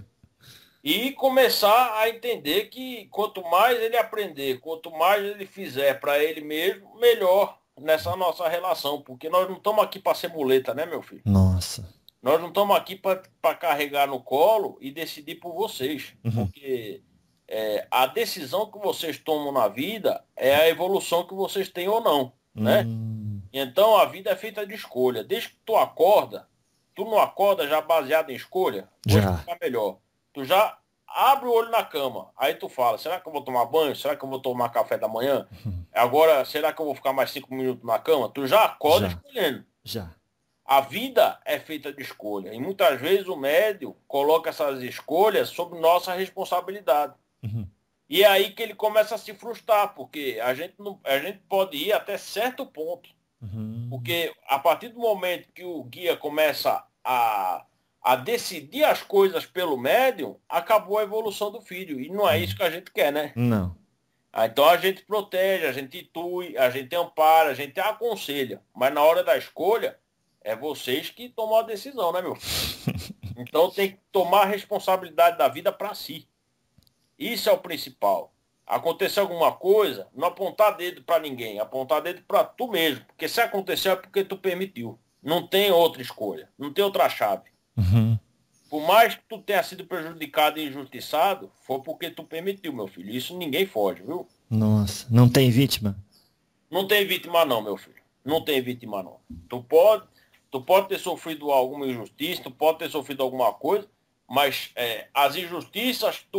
E começar a entender que quanto mais ele aprender, quanto mais ele fizer para ele mesmo, melhor nessa nossa relação. Porque nós não estamos aqui para ser muleta, né, meu filho? Nossa. Nós não estamos aqui para carregar no colo e decidir por vocês. Porque a decisão que vocês tomam na vida é a evolução que vocês têm ou não, né? Então a vida é feita de escolha. Desde que tu não acorda já baseado em escolha? Já. Ficar melhor. Tu já abre o olho na cama, aí tu fala, será que eu vou tomar banho? Será que eu vou tomar café da manhã? Agora, será que eu vou ficar mais 5 minutos na cama? Tu já acorda escolhendo. Já. A vida é feita de escolha. E muitas vezes o médium coloca essas escolhas sob nossa responsabilidade. E é aí que ele começa a se frustrar, porque a gente pode ir até certo ponto. Porque a partir do momento que o guia começa a decidir as coisas pelo médium, acabou a evolução do filho. E não é isso que a gente quer, né? Não. Então a gente protege, a gente intui, a gente ampara, a gente aconselha. Mas na hora da escolha, é vocês que tomam a decisão, né, meu filho? Então tem que tomar a responsabilidade da vida para si. Isso é o principal. Acontecer alguma coisa, não apontar dedo para ninguém, apontar dedo para tu mesmo. Porque se aconteceu é porque tu permitiu. Não tem outra escolha, não tem outra chave. Por mais que tu tenha sido prejudicado e injustiçado, foi porque tu permitiu, meu filho. Isso ninguém foge, viu? Nossa, não tem vítima? Não tem vítima não, meu filho. Não tem vítima não. Tu pode ter sofrido alguma injustiça, tu pode ter sofrido alguma coisa, mas as injustiças que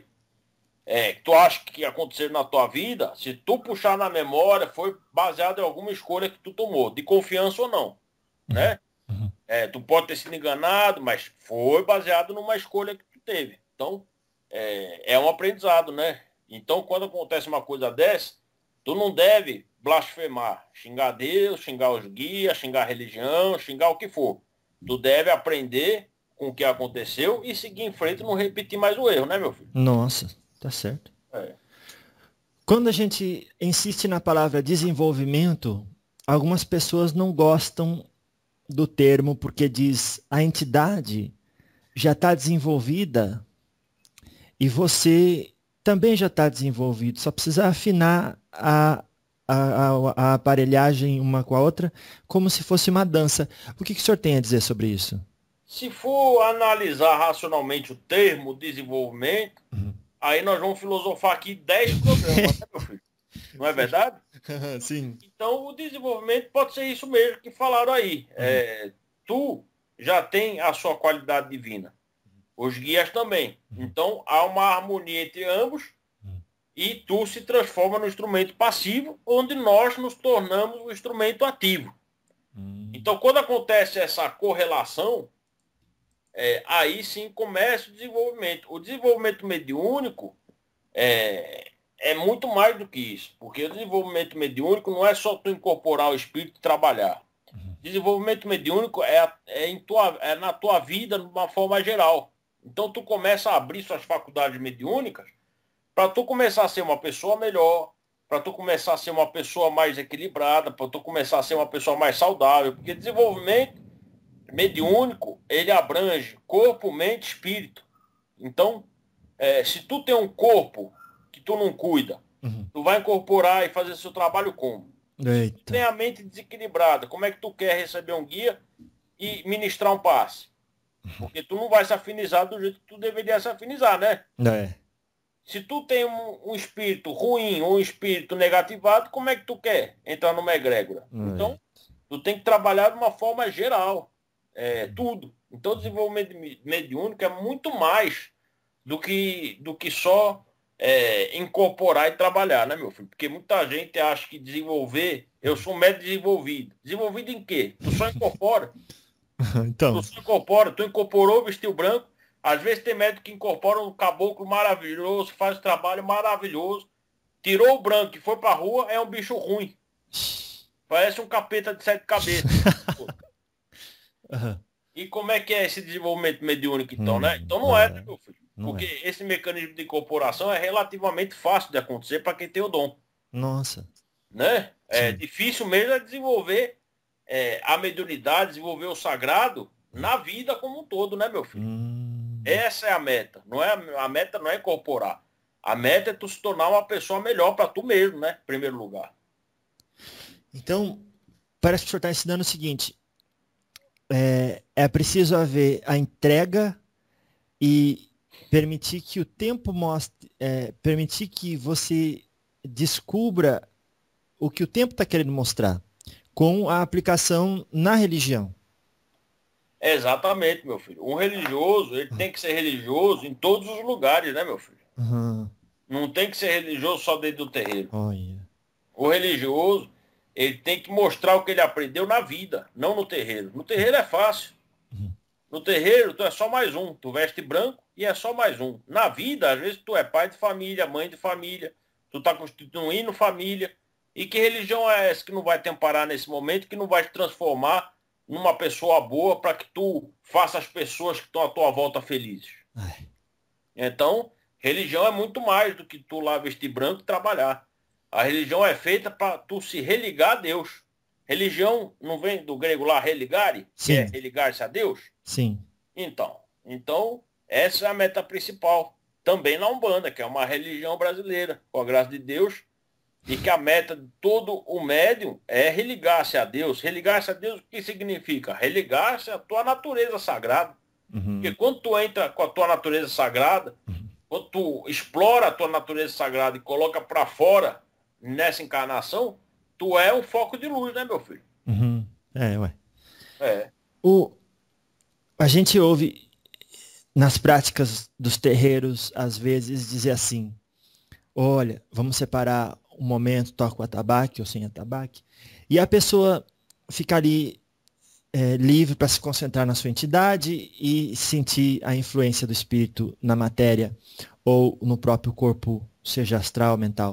tu acha que aconteceram na tua vida, se tu puxar na memória, foi baseado em alguma escolha que tu tomou, de confiança ou não, né? Tu pode ter sido enganado, mas foi baseado numa escolha que tu teve. Então, é um aprendizado, né? Então, quando acontece uma coisa dessa, tu não deve blasfemar, xingar Deus, xingar os guias, xingar a religião, xingar o que for. Tu deve aprender com o que aconteceu e seguir em frente e não repetir mais o erro, né, meu filho? Nossa, tá certo. Quando a gente insiste na palavra desenvolvimento, algumas pessoas não gostam do termo porque diz a entidade já está desenvolvida e você também já está desenvolvido, só precisa afinar a aparelhagem uma com a outra como se fosse uma dança. O que o senhor tem a dizer sobre isso? Se for analisar racionalmente o termo desenvolvimento, aí nós vamos filosofar aqui 10 programas, né, meu filho? Não é verdade? Sim. Então o desenvolvimento pode ser isso mesmo que falaram aí. Tu já tem a sua qualidade divina. Os guias também. Então há uma harmonia entre ambos e tu se transforma no instrumento passivo, onde nós nos tornamos o instrumento ativo. Então quando acontece essa correlação, aí sim começa o desenvolvimento. O desenvolvimento mediúnico é muito mais do que isso, porque o desenvolvimento mediúnico não é só tu incorporar o espírito e trabalhar. Desenvolvimento mediúnico é na tua vida de uma forma geral. Então tu começa a abrir suas faculdades mediúnicas para tu começar a ser uma pessoa melhor, para tu começar a ser uma pessoa mais equilibrada, para tu começar a ser uma pessoa mais saudável, porque desenvolvimento mediúnico, ele abrange corpo, mente, espírito. Então, se tu tem um corpo que tu não cuida, tu vai incorporar e fazer seu trabalho como? Se tu tem a mente desequilibrada, como é que tu quer receber um guia e ministrar um passe? Porque tu não vai se afinizar do jeito que tu deveria se afinizar, né? Se tu tem um espírito ruim ou um espírito negativado, como é que tu quer entrar numa egrégora? Então, tu tem que trabalhar de uma forma geral. Tudo. Então, o desenvolvimento mediúnico é muito mais do que só incorporar e trabalhar, né, meu filho? Porque muita gente acha que desenvolver, eu sou um médico desenvolvido. Desenvolvido em quê? Tu só incorpora. Então. Tu incorporou, vestiu branco. Às vezes tem médico que incorpora um caboclo maravilhoso, faz um trabalho maravilhoso, tirou o branco e foi pra rua, é um bicho ruim. Parece um capeta de 7 cabeças. E como é que é esse desenvolvimento mediúnico, então, né? Então não é, né, meu filho? Não Porque é. esse mecanismo de incorporação é relativamente fácil de acontecer para quem tem o dom. Nossa. Né? É Sim. difícil mesmo desenvolver a mediunidade, desenvolver o sagrado na vida como um todo, né, meu filho? Hum. Essa é a meta. Não é, a meta não é incorporar. A meta é tu se tornar uma pessoa melhor para tu mesmo, né? Em primeiro lugar. Então, parece que o senhor está ensinando o seguinte: é preciso haver a entrega e permitir que o tempo mostre, permitir que você descubra o que o tempo está querendo mostrar com a aplicação na religião. Exatamente, meu filho. Um religioso, ele tem que ser religioso em todos os lugares, né, meu filho? Uhum. Não tem que ser religioso só dentro do terreiro. Olha. O religioso, ele tem que mostrar o que ele aprendeu na vida, não no terreiro. No terreiro é fácil. Uhum. No terreiro, tu é só mais um. Tu veste branco e é só mais um. Na vida, às vezes, tu é pai de família, mãe de família. Tu tá constituindo família. E que religião é essa que não vai te amparar nesse momento, que não vai te transformar numa pessoa boa para que tu faça as pessoas que estão à tua volta felizes? Ai. Então, religião é muito mais do que tu lá vestir branco e trabalhar. A religião é feita para tu se religar a Deus. Religião não vem do grego lá religare, que é Sim, religar-se a Deus? sim. Então, essa é a meta principal. Também na Umbanda, que é uma religião brasileira, com a graça de Deus, e que a meta de todo o médium é religar-se a Deus. Religar-se a Deus, o que significa? Religar-se à tua natureza sagrada. Uhum. Porque quando tu entra com a tua natureza sagrada, quando tu explora a tua natureza sagrada e coloca para fora nessa encarnação, tu é um foco de luz, né, meu filho? Uhum. Ué. É. A gente ouve nas práticas dos terreiros, às vezes, dizer assim: olha, vamos separar um momento, toca o atabaque ou sem atabaque, e a pessoa fica ali livre para se concentrar na sua entidade e sentir a influência do espírito na matéria ou no próprio corpo, seja astral ou mental.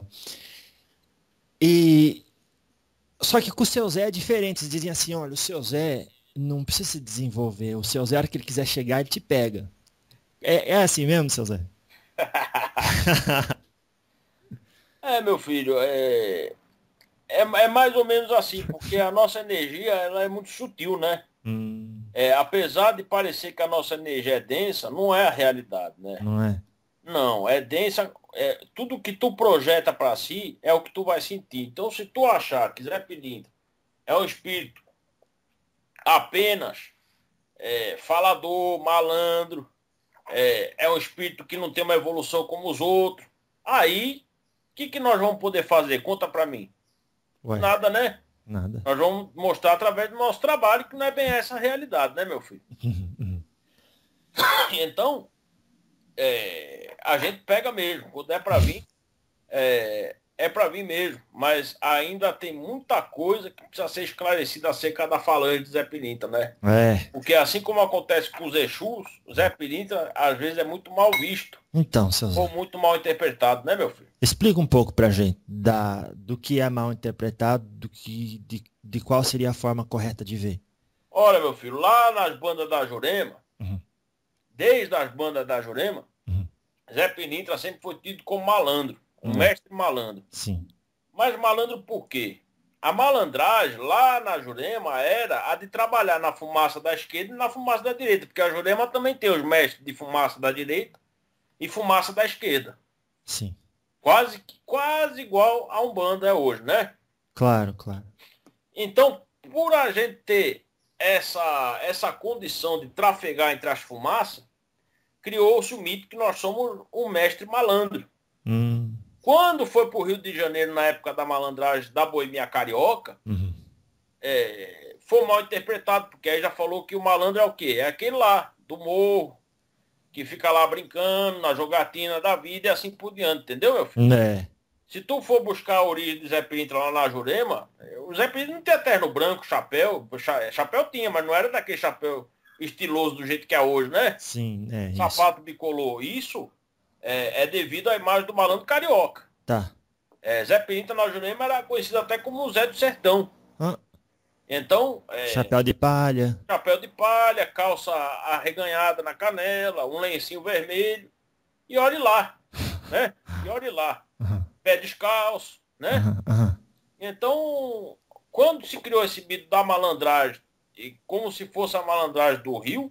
E só que com o seu Zé é diferente. Eles dizem assim: olha, o seu Zé não precisa se desenvolver. O seu Zé, a hora que ele quiser chegar, ele te pega. É assim mesmo, seu Zé? Meu filho, é mais ou menos assim, porque a nossa energia ela é muito sutil, né? Apesar de parecer que a nossa energia é densa, não é a realidade, né? Não é? Não, é densa. Tudo que tu projeta para si é o que tu vai sentir. Então, se tu achar que Zé Pilintra é um espírito apenas falador, malandro, é um espírito que não tem uma evolução como os outros, aí, o que nós vamos poder fazer? Conta para mim. Ué, Nada, né? nada. Nós vamos mostrar através do nosso trabalho que não é bem essa a realidade, né, meu filho? Então, a gente pega mesmo. Quando é para vir, é para vir mesmo. Mas ainda tem muita coisa que precisa ser esclarecida acerca da falange de Zé Pilintra, né? Porque assim como acontece com os Exus, o Zé Pilintra às vezes é muito mal visto. Então, seu Zé, Ou muito mal interpretado, né, meu filho? explica um pouco pra gente do que é mal interpretado, de qual seria a forma correta de ver. Olha, meu filho, lá nas bandas da Jurema, Uhum. desde as bandas da Jurema, Uhum. Zé Pilintra sempre foi tido como malandro, um Uhum. mestre malandro. Sim. Mas malandro por quê? A malandragem lá na Jurema era a de trabalhar na fumaça da esquerda e na fumaça da direita, porque a Jurema também tem os mestres de fumaça da direita e fumaça da esquerda. Sim. Quase igual a Umbanda é hoje, né? Claro, claro. Então, por a gente ter essa condição de trafegar entre as fumaças, criou-se o mito que nós somos um mestre malandro. Quando foi para o Rio de Janeiro, na época da malandragem da boemia carioca, Uhum. foi mal interpretado, porque aí já falou que o malandro é o quê? É aquele lá, do morro, que fica lá brincando, na jogatina da vida e assim por diante, entendeu, meu filho? Se tu for buscar a origem de Zé Pilintra lá na Jurema, o Zé Pilintra não tinha terno branco, chapéu tinha, mas não era daquele chapéu estiloso do jeito que é hoje, né? Sim, Sapato bicolor. Isso é devido à imagem do malandro carioca. Tá. Zé Pilintra na Jurema era conhecido até como o Zé do Sertão. Então, Chapéu de palha. chapéu de palha, calça arreganhada na canela, um lencinho vermelho. e olhe lá, né? E olhe lá. Pé descalço, né? Então, quando se criou esse mito da malandragem, e como se fosse a malandragem do Rio,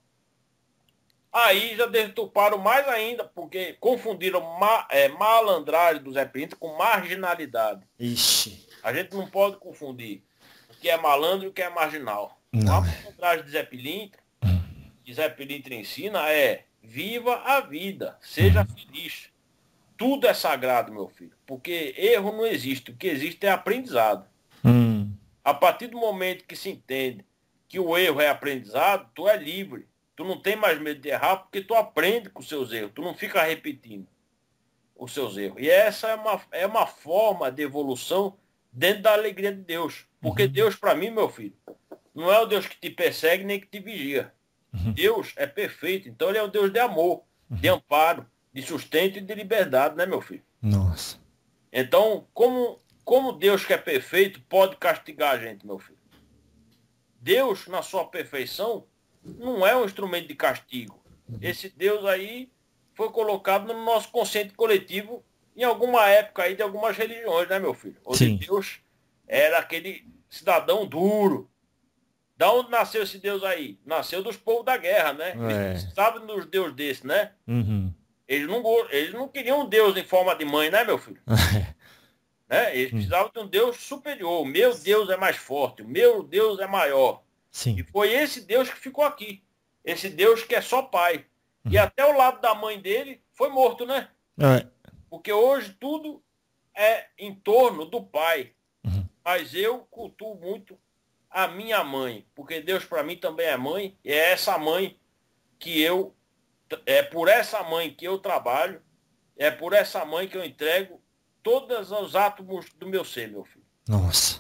aí já deturparam mais ainda, porque confundiram malandragem do Zé Pilintra com marginalidade. Ixi. A gente não pode confundir o que é malandro e o que é marginal. Não. A malandragem de Zé Pilintra, que Zé Pilintra ensina é: viva a vida, seja feliz. Tudo é sagrado, meu filho, porque erro não existe, o que existe é aprendizado. A partir do momento que se entende que o erro é aprendizado, tu é livre. Tu não tem mais medo de errar porque tu aprende com os seus erros, tu não fica repetindo os seus erros. E essa é uma forma de evolução dentro da alegria de Deus. Porque Deus, para mim, meu filho, não é o Deus que te persegue nem que te vigia. Deus é perfeito, então ele é o Deus de amor, de amparo, de sustento e de liberdade, né, meu filho? Nossa. Então, como Deus que é perfeito pode castigar a gente, meu filho? Deus, na sua perfeição, não é um instrumento de castigo. Esse Deus aí foi colocado no nosso consciente coletivo em alguma época aí de algumas religiões, né, meu filho? Onde Deus era aquele cidadão duro. Da onde nasceu esse Deus aí? Nasceu dos povos da guerra, né? Eles precisavam de um Deus desse, né? Eles não queriam um Deus em forma de mãe, né, meu filho? Né? Eles precisavam de um Deus superior. O meu Deus é mais forte, o meu Deus é maior. Sim. E foi esse Deus que ficou aqui. Esse Deus que é só pai. E até o lado da mãe dele foi morto, né? Porque hoje tudo é em torno do pai. Mas eu cultuo muito a minha mãe. Porque Deus para mim também é mãe. E é essa mãe que é por essa mãe que eu trabalho. É por essa mãe que eu entrego todos os átomos do meu ser, meu filho. Nossa.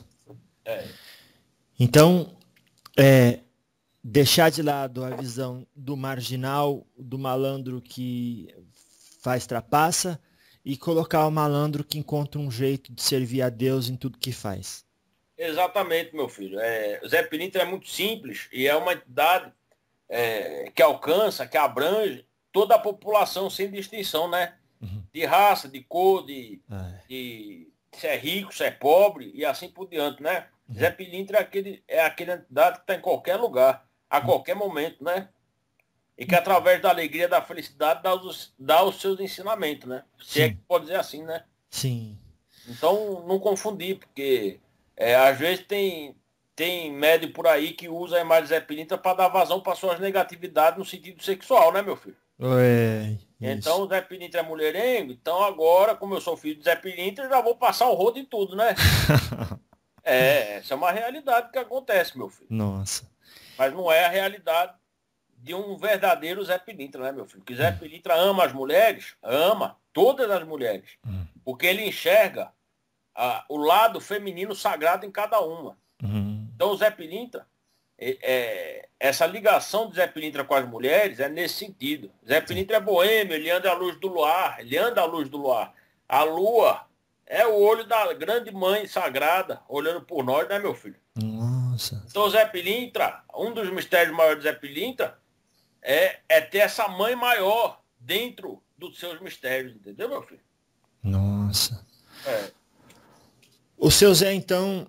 Então, deixar de lado a visão do marginal, do malandro que faz trapaça, e colocar o malandro que encontra um jeito de servir a Deus em tudo que faz. Exatamente, meu filho. O Zé Pilintra é muito simples e é uma entidade que alcança, que abrange toda a população sem distinção, né? De raça, de cor, de se é rico, se é pobre e assim por diante, né? Zé Pilintra é aquele entidade que está em qualquer lugar, a qualquer momento, né? E que através da alegria, da felicidade, dá os seus ensinamentos, né? Se é que pode dizer assim, né? Sim. Então, não confundir, porque às vezes tem médium por aí que usa a imagem de Zé Pilintra para dar vazão para suas negatividades no sentido sexual, né, meu filho? Então, o Zé Pilintra é mulherengo, então agora, como eu sou filho de Zé Pilintra, eu já vou passar o rodo em tudo, né? Essa é uma realidade que acontece, meu filho. Nossa. Mas não é a realidade de um verdadeiro Zé Pilintra, né, meu filho? Que Zé Pilintra ama as mulheres, ama todas as mulheres, porque ele enxerga o lado feminino sagrado em cada uma. Então, o Zé Pilintra, essa ligação de Zé Pilintra com as mulheres é nesse sentido. Zé Pilintra é boêmio, ele anda à luz do luar, A lua é o olho da grande mãe sagrada, olhando por nós, né, meu filho? Nossa. Então, Zé Pilintra, um dos mistérios maiores de Zé Pilintra é ter essa mãe maior dentro dos seus mistérios, entendeu, meu filho? Nossa. O seu Zé, então,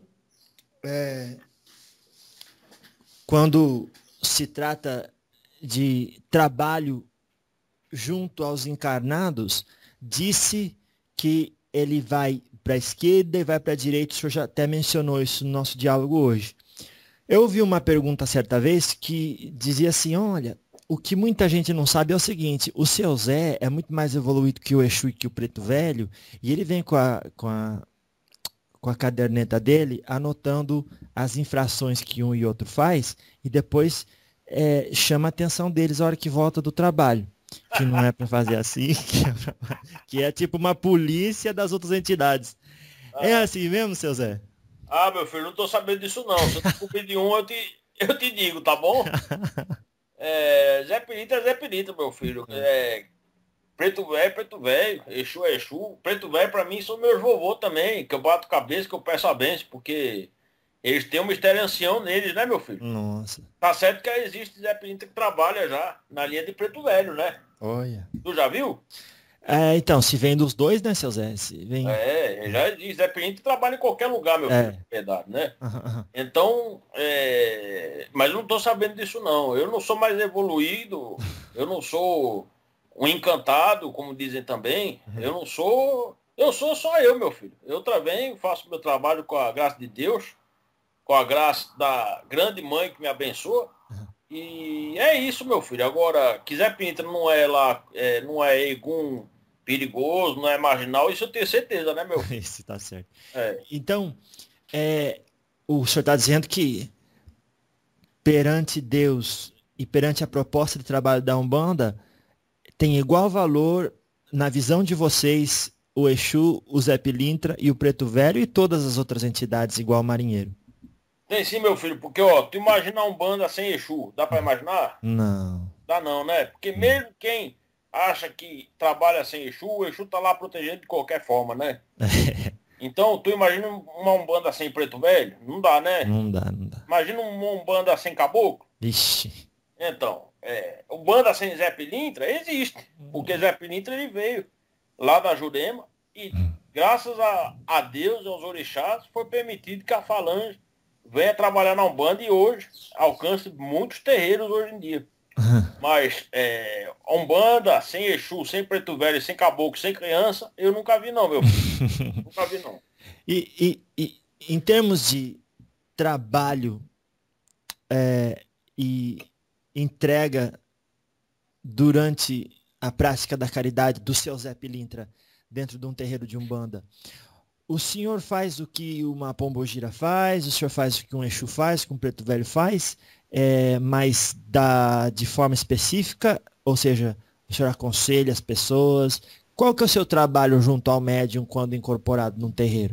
quando se trata de trabalho junto aos encarnados, disse que ele vai para a esquerda e vai para a direita. O senhor já até mencionou isso no nosso diálogo hoje. Eu ouvi uma pergunta certa vez que dizia assim: olha, o que muita gente não sabe é o seguinte, o seu Zé é muito mais evoluído que o Exu e que o Preto Velho, e ele vem com a caderneta dele anotando as infrações que um e outro faz, e depois chama a atenção deles a hora que volta do trabalho. Que não é para fazer assim, que é tipo uma polícia das outras entidades. É assim mesmo, seu Zé? Meu filho, não tô sabendo disso não. Se eu descobrir de um, eu te digo, tá bom? Zé Pilintra é Zé Pilintra, meu filho. Preto velho, Exu é Exu. Preto velho pra mim são meus vovô também, que eu bato cabeça, que eu peço a benção, porque Eles têm um mistério ancião neles, né, meu filho? Nossa. Tá certo que existe Zé Pilintra que trabalha já na linha de Preto Velho, né? Olha. Tu já viu? Então, se vem dos dois, né, seu Zé? Se vem... Já existe. Zé Pilintra trabalha em qualquer lugar, meu filho, na verdade, né? Então, mas eu não tô sabendo disso, não. Eu não sou mais evoluído, eu não sou um encantado, como dizem também. Eu não sou... Eu sou só eu, meu filho. Eu também faço meu trabalho com a graça de Deus, com a graça da grande mãe que me abençoa. E é isso, meu filho. Agora, que Zé Pilintra não é lá, não é egum perigoso, não é marginal, isso eu tenho certeza, né, meu filho? Isso tá certo. Então, o senhor está dizendo que perante Deus e perante a proposta de trabalho da Umbanda, tem igual valor, na visão de vocês, o Exu, o Zé Pilintra e o Preto Velho e todas as outras entidades igual o marinheiro? Tem sim, meu filho, porque, ó, tu imagina uma Umbanda sem Exu, dá pra imaginar? Não. Dá não, né? Porque mesmo quem acha que trabalha sem Exu, o Exu tá lá protegendo de qualquer forma, né? Então, tu imagina uma Umbanda sem Preto Velho? Não dá, né? Não dá. Imagina uma Umbanda sem Caboclo? Vixe. Então, Umbanda sem Zé Pilintra existe, porque Zé Pilintra ele veio lá da Jurema e graças a Deus e aos orixás foi permitido que a Falange venha trabalhar na Umbanda e hoje alcance muitos terreiros hoje em dia. Mas Umbanda sem Exu, sem Preto Velho, sem Caboclo, sem criança, eu nunca vi não, meu filho. Nunca vi não. E em termos de trabalho e entrega durante a prática da caridade do seu Zé Pilintra dentro de um terreiro de Umbanda, o senhor faz o que uma pombogira faz, o senhor faz o que um Exu faz, o que um Preto Velho faz, mas de forma específica, ou seja, o senhor aconselha as pessoas. Qual que é o seu trabalho junto ao médium quando incorporado num terreiro?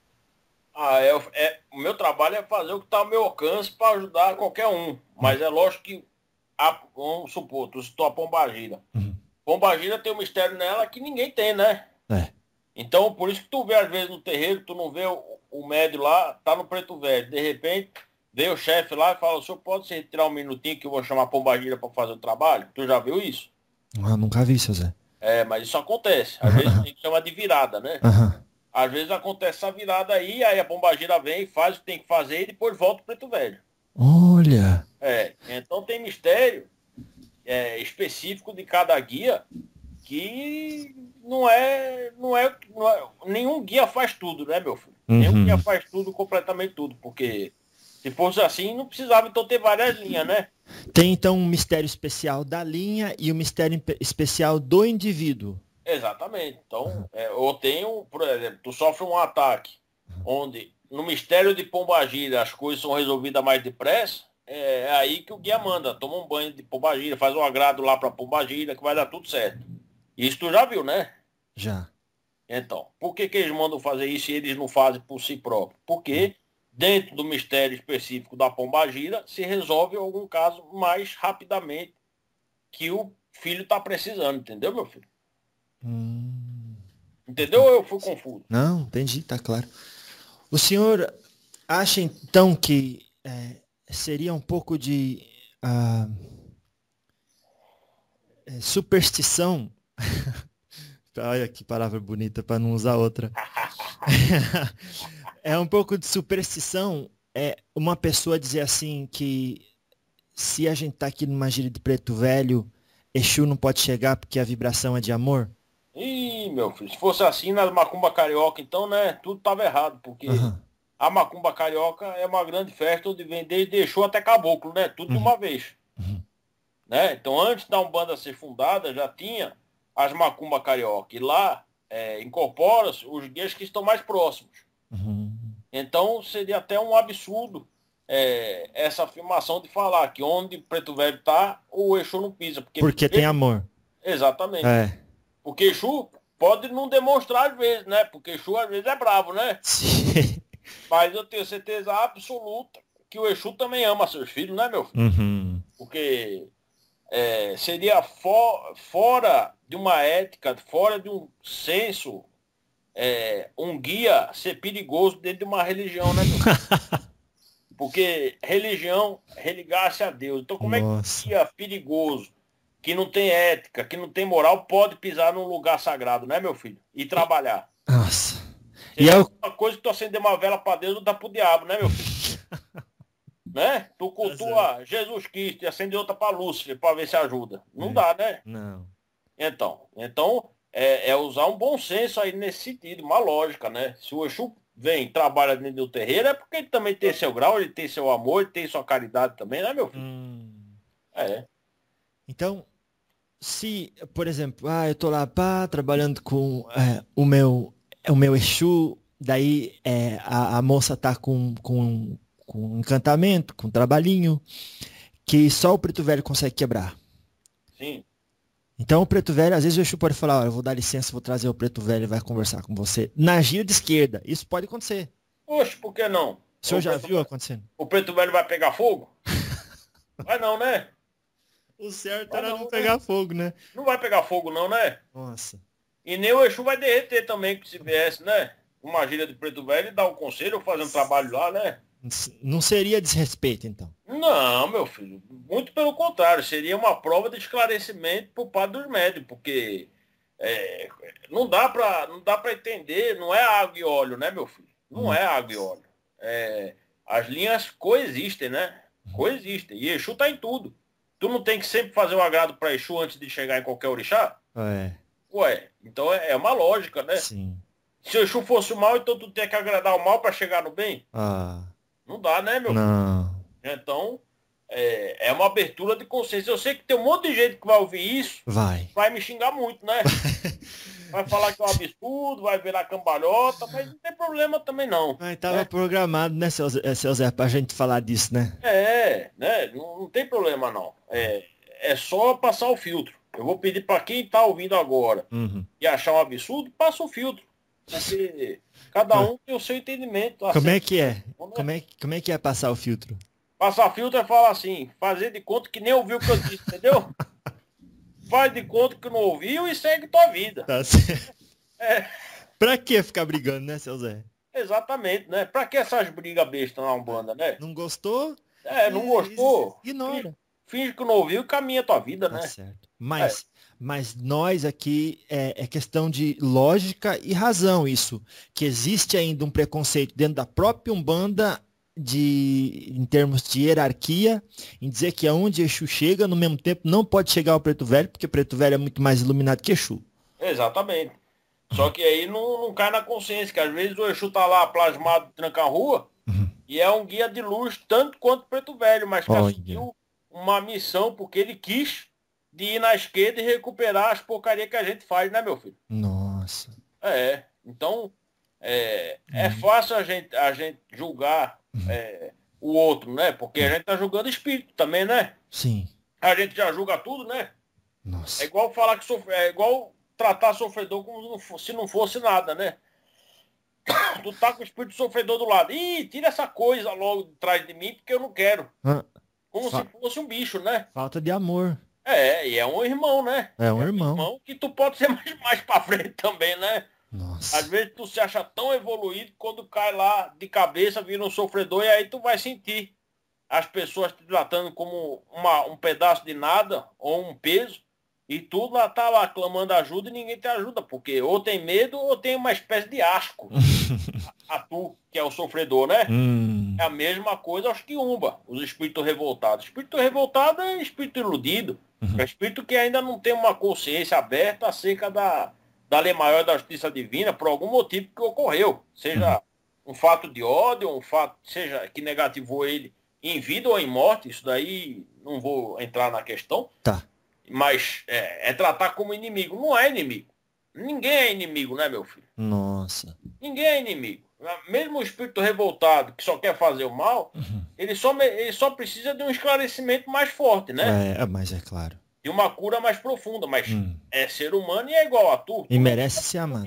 O meu trabalho é fazer o que está ao meu alcance para ajudar qualquer um. Mas é lógico que, vamos supor, tu citou a pombagira. Pombagira tem um mistério nela que ninguém tem, né? Então, por isso que tu vê às vezes no terreiro, tu não vê o médio lá, tá no Preto Velho. De repente, veio o chefe lá e fala, o senhor pode se retirar um minutinho que eu vou chamar a pombagira para fazer o trabalho? Tu já viu isso? Nunca vi, seu Zé. Mas isso acontece. Às vezes a gente chama de virada, né? Às vezes acontece essa virada aí a pombagira vem, faz o que tem que fazer e depois volta pro Preto Velho. Olha! Então tem mistério específico de cada guia que não é nenhum guia faz tudo, né, meu filho? Nenhum guia faz tudo, completamente tudo, porque se fosse assim, não precisava então ter várias linhas, né? Tem então um mistério especial da linha e um mistério especial do indivíduo. Exatamente. Então, eu tenho, por exemplo, tu sofre um ataque, onde no mistério de pombagira as coisas são resolvidas mais depressa, é aí que o guia manda, toma um banho de pombagira, faz um agrado lá pra pombagira, que vai dar tudo certo. Isso tu já viu, né? Já. Então, por que eles mandam fazer isso e eles não fazem por si próprios? Porque dentro do mistério específico da pombagira se resolve algum caso mais rapidamente que o filho está precisando, entendeu, meu filho? Entendeu ou eu fui confuso? Não, entendi, tá claro. O senhor acha então que seria um pouco de superstição? Olha que palavra bonita para não usar outra. É um pouco de superstição uma pessoa dizer assim que se a gente tá aqui numa gira de Preto Velho, Exu não pode chegar porque a vibração é de amor? Ih, meu filho, se fosse assim nas macumba carioca, então, né, tudo tava errado, porque a macumba carioca é uma grande festa onde vem desde Exu até Caboclo, né, tudo de uma vez. Né? Então, antes da Umbanda ser fundada, já tinha as macumba carioca, e lá incorpora-se os guias que estão mais próximos. Então, seria até um absurdo essa afirmação de falar que onde Preto Velho tá, o Exu não pisa. Porque tem amor. Exatamente. Porque Exu pode não demonstrar às vezes, né? Porque Exu às vezes é bravo, né? Sim. Mas eu tenho certeza absoluta que o Exu também ama seus filhos, né, meu filho? Porque seria fora de uma ética, fora de um senso, um guia ser perigoso dentro de uma religião, né, meu filho? Porque religião, religar-se a Deus. Então como é Nossa. que é perigoso, que não tem ética, que não tem moral, pode pisar num lugar sagrado, né, meu filho? E trabalhar. Nossa. E Seria é o... uma coisa que tu acender uma vela para Deus ou dá pro diabo, né, meu filho? Né? Tu cultua Jesus Cristo e acende outra para Lúcifer para ver se ajuda. Não dá, né? Não. Então é usar um bom senso aí nesse sentido, uma lógica, né? Se o Exu vem, trabalha dentro do terreiro, é porque ele também tem seu grau, ele tem seu amor, ele tem sua caridade também, né, meu filho? É. Então, se, por exemplo, eu tô lá, pá, trabalhando com o meu Exu, daí a moça tá com encantamento, com trabalhinho, que só o preto velho consegue quebrar. Sim. Então o preto velho, às vezes o Exu pode falar, ó, eu vou dar licença, vou trazer o preto velho e vai conversar com você. Na gira de esquerda, isso pode acontecer. Poxa, por que não? O senhor já viu acontecendo? O preto velho vai pegar fogo? Vai não, né? O certo Vai era não, não né? pegar fogo, né? Não vai pegar fogo não, né? Nossa. E nem o Exu vai derreter também, que se viesse, né? Uma gíria de preto velho e dar um conselho ou fazer um trabalho lá, né? Não seria desrespeito, então. Não, meu filho. Muito pelo contrário. Seria uma prova de esclarecimento por parte dos médicos, porque não dá para entender, não é água e óleo, né, meu filho? Não é água e óleo. As linhas coexistem, né? Coexistem. E Exu tá em tudo. Tu não tem que sempre fazer o agrado para Exu antes de chegar em qualquer orixá? Ué, então é uma lógica, né? Sim. Se o Exu fosse o mal, então tu tem que agradar o mal para chegar no bem? Não dá, né, meu filho? Não. Então, é uma abertura de consciência. Eu sei que tem um monte de gente que vai ouvir isso, vai me xingar muito, né? Vai falar que é um absurdo, vai virar cambalhota, mas não tem problema também não. Mas tava programado, né, seu Zé, pra gente falar disso, né? Né? Não tem problema não. É só passar o filtro. Eu vou pedir para quem tá ouvindo agora e achar um absurdo, passa o filtro. Porque cada um tem o seu entendimento. Como é que é? Como é que é passar o filtro? Passar filtro é falar assim, fazer de conta que nem ouviu o que eu disse, entendeu? Faz de conta que não ouviu e segue tua vida. Tá certo. Pra que ficar brigando, né, seu Zé? Exatamente, né? Pra que essas brigas bestas na Umbanda, né? Não gostou? Não gostou? Ignora. Finge que não ouviu e caminha tua vida, Tá né? certo. Mas nós aqui é questão de lógica e razão isso. Que existe ainda um preconceito dentro da própria Umbanda em termos de hierarquia, em dizer que aonde Exu chega, no mesmo tempo não pode chegar o preto velho, porque o preto velho é muito mais iluminado que Exu. Exatamente. Só que aí não cai na consciência, que às vezes o Exu tá lá plasmado tranca-rua e é um guia de luz tanto quanto o preto velho, mas que assumiu uma missão porque ele quis de ir na esquerda e recuperar as porcarias que a gente faz, né, meu filho? Nossa. Então, é fácil a gente julgar o outro, né? Porque a gente tá julgando espírito também, né? Sim. A gente já julga tudo, né? Nossa. É igual falar que é igual tratar sofredor como se não fosse nada, né? Tu tá com o espírito sofredor do lado. Ih, tira essa coisa logo de trás de mim porque eu não quero. Como se fosse um bicho, né? Falta de amor. E é um irmão, né? É um irmão. Um irmão que tu pode ser mais pra frente também, né? Nossa. Às vezes tu se acha tão evoluído quando cai lá de cabeça, vira um sofredor e aí tu vai sentir as pessoas te tratando como um pedaço de nada ou um peso e tu lá tá lá clamando ajuda e ninguém te ajuda, porque ou tem medo ou tem uma espécie de asco a tu, que é o sofredor, né? É a mesma coisa aos quiumba, os espíritos revoltados. Espírito revoltado é espírito iludido, é espírito que ainda não tem uma consciência aberta acerca da lei maior da justiça divina por algum motivo que ocorreu, seja um fato de ódio, um fato seja que negativou ele em vida ou em morte, isso daí não vou entrar na questão, mas é tratar como inimigo, não é inimigo, ninguém é inimigo, né, meu filho? Nossa. Ninguém é inimigo, mesmo o espírito revoltado que só quer fazer o mal, ele só precisa de um esclarecimento mais forte, né? Mas é claro. De uma cura mais profunda, mas é ser humano e é igual a tu. E merece ser amado.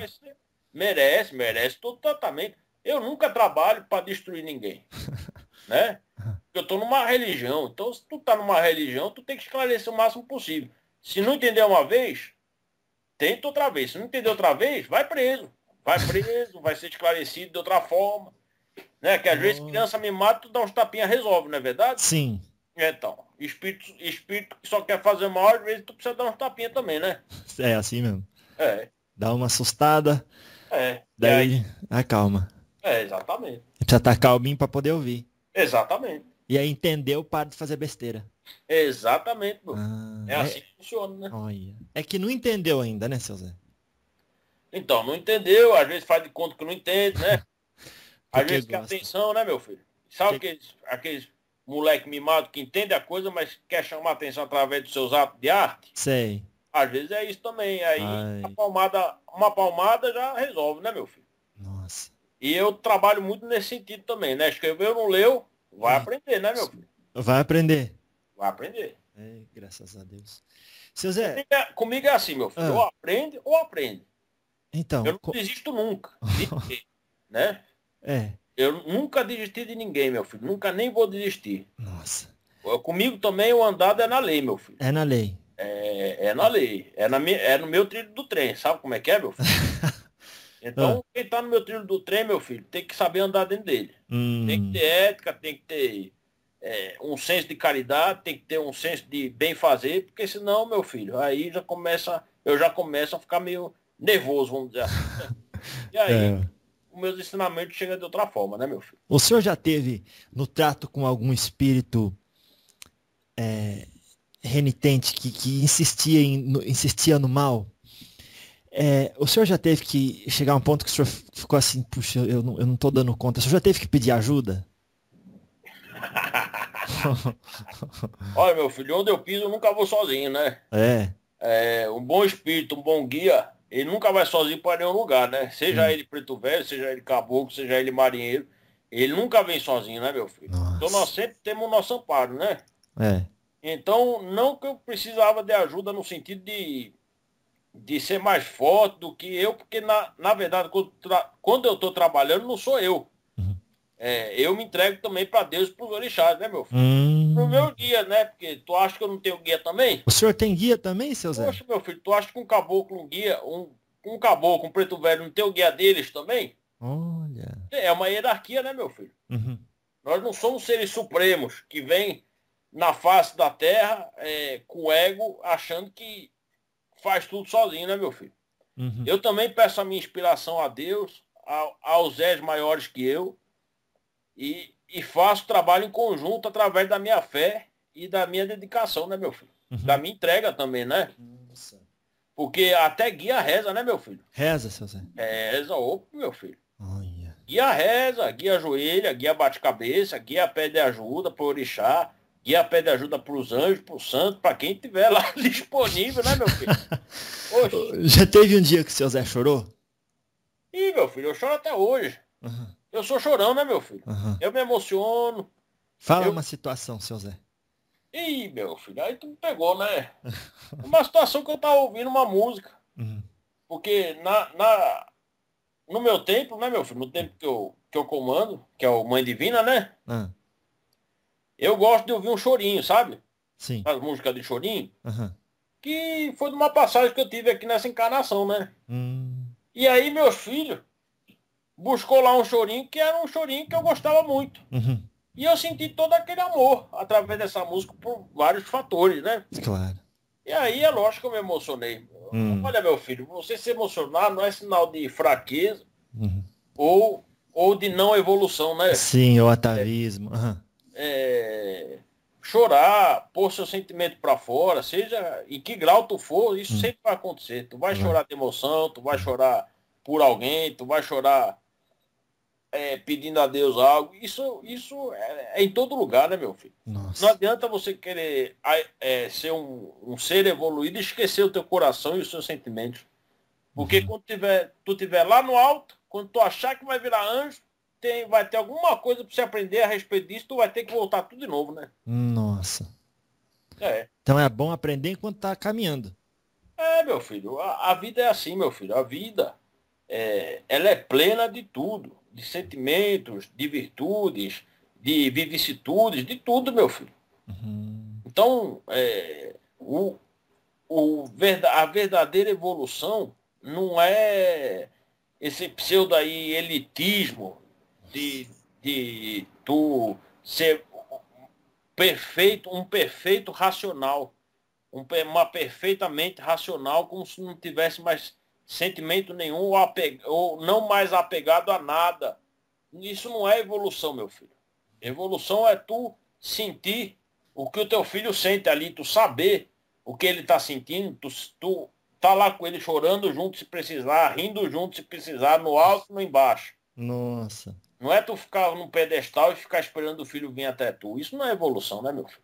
Merece todo tratamento. Eu nunca trabalho para destruir ninguém, né? Eu estou numa religião, então se tu tá numa religião, tu tem que esclarecer o máximo possível. Se não entender uma vez, tenta outra vez. Se não entender outra vez, vai preso. Vai ser esclarecido de outra forma. Né? Que às vezes criança mimada, tu dá uns tapinhas, resolve, não é verdade? Sim. Então, espírito que só quer fazer mal, às vezes tu precisa dar uns tapinhas também, né? É assim mesmo. É, Dá uma assustada, é. E aí, daí acalma. exatamente. Precisa estar calminho pra poder ouvir. Exatamente. E aí entendeu, para de fazer besteira. Exatamente, meu. Ah, É assim que funciona, né? olha. É que não entendeu ainda, né, seu Zé? Então, não entendeu, às vezes faz de conta que não entende, né? Às Porque vezes quer gosta. atenção, né, meu filho? Sabe aqueles moleque mimado que entende a coisa, mas quer chamar atenção através dos seus atos de arte? Sei. Às vezes é isso também. Aí Ai. uma palmada já resolve, né, meu filho? Nossa. E eu trabalho muito nesse sentido também, né? Escreveu, não leu, vai aprender, né, meu filho? Vai aprender. Vai aprender. É, graças a Deus. Seu Zé. Comigo é assim, meu filho. Ou aprende ou aprende. Então. Eu não desisto nunca. De ninguém, né? É. Eu nunca desisti de ninguém, meu filho. Nunca nem vou desistir. Nossa. Comigo também o andado é na lei, meu filho. É na lei. É na lei. É no meu trilho do trem. Sabe como é que é, meu filho? Então, quem tá no meu trilho do trem, meu filho, tem que saber andar dentro dele. Tem que ter ética, tem que ter um senso de caridade, tem que ter um senso de bem fazer, porque senão, meu filho, aí eu já começo a ficar meio nervoso, vamos dizer assim. Né? E aí, os meus ensinamentos chegam de outra forma, né, meu filho? O senhor já teve no trato com algum espírito renitente que insistia no mal? O senhor já teve que chegar a um ponto que o senhor ficou assim, puxa, eu não tô dando conta. O senhor já teve que pedir ajuda? Olha, meu filho, onde eu piso eu nunca vou sozinho, né? Um bom espírito, um bom guia, ele nunca vai sozinho para nenhum lugar, né? Seja ele preto velho, seja ele caboclo, seja ele marinheiro, ele nunca vem sozinho, né, meu filho? Nossa. Então nós sempre temos o nosso amparo, né? É. Então, não que eu precisava de ajuda no sentido de ser mais forte do que eu, porque na verdade, quando eu estou trabalhando, não sou eu. Eu me entrego também para Deus e para os orixás, né, meu filho? Pro meu guia, né? Porque tu acha que eu não tenho guia também? O senhor tem guia também, seu Zé? Poxa, meu filho, tu acha que um caboclo, um guia, um caboclo, um preto velho, não tem o guia deles também? Olha. É uma hierarquia, né, meu filho? Nós não somos seres supremos que vêm na face da terra com ego, achando que faz tudo sozinho, né, meu filho? Eu também peço a minha inspiração a Deus, aos Zés maiores que eu, e faço trabalho em conjunto através da minha fé e da minha dedicação, né, meu filho? Da minha entrega também, né? Nossa. Porque até guia reza, né, meu filho? Reza, seu Zé. Reza, opa, meu filho. Olha. Guia reza, guia ajoelha, guia bate cabeça, guia pede ajuda pro orixá, guia pede ajuda pros anjos, pro santo, para quem tiver lá disponível, né, meu filho? Oxe. Já teve um dia que o seu Zé chorou? Ih, meu filho, eu choro até hoje. Eu sou chorão, né, meu filho? Eu me emociono. Fala uma situação, seu Zé. Ih, meu filho, aí tu me pegou, né? Uma situação que eu tava ouvindo uma música. Porque no meu templo, né, meu filho? No tempo que eu comando, que é o Mãe Divina, né? Eu gosto de ouvir um chorinho, sabe? Sim. As músicas de chorinho. Que foi de uma passagem que eu tive aqui nessa encarnação, né? E aí, meus filhos buscou lá um chorinho que era um chorinho que eu gostava muito. E eu senti todo aquele amor através dessa música por vários fatores, né? Claro. E aí é lógico que eu me emocionei. Olha, meu filho, você se emocionar não é sinal de fraqueza ou de não evolução, né? Sim, o atavismo. Chorar, pôr seu sentimento para fora, seja em que grau tu for, isso sempre vai acontecer. Tu vai chorar de emoção, tu vai chorar por alguém, tu vai chorar pedindo a Deus algo. Isso é em todo lugar, né, meu filho? Nossa. Não adianta você querer ser um ser evoluído e esquecer o teu coração e os seus sentimentos. Porque quando tu estiver lá no alto, quando tu achar que vai virar anjo, vai ter alguma coisa para você aprender a respeito disso, tu vai ter que voltar tudo de novo, né? Nossa. Então é bom aprender enquanto tá caminhando. Meu filho, a vida é assim, meu filho. A vida, ela é plena de tudo. De sentimentos, de virtudes, de vicissitudes, de tudo, meu filho. Então, a verdadeira evolução não é esse pseudo aí elitismo de tu ser um perfeito racional, uma perfeita mente racional, como se não tivesse mais sentimento nenhum ou não mais apegado a nada. Isso não é evolução, meu filho. Evolução é tu sentir o que o teu filho sente ali, tu saber o que ele está sentindo, tu tá lá com ele chorando junto se precisar, rindo junto se precisar, no alto e no embaixo. Nossa. Não é tu ficar num pedestal e ficar esperando o filho vir até tu. Isso não é evolução, né, meu filho?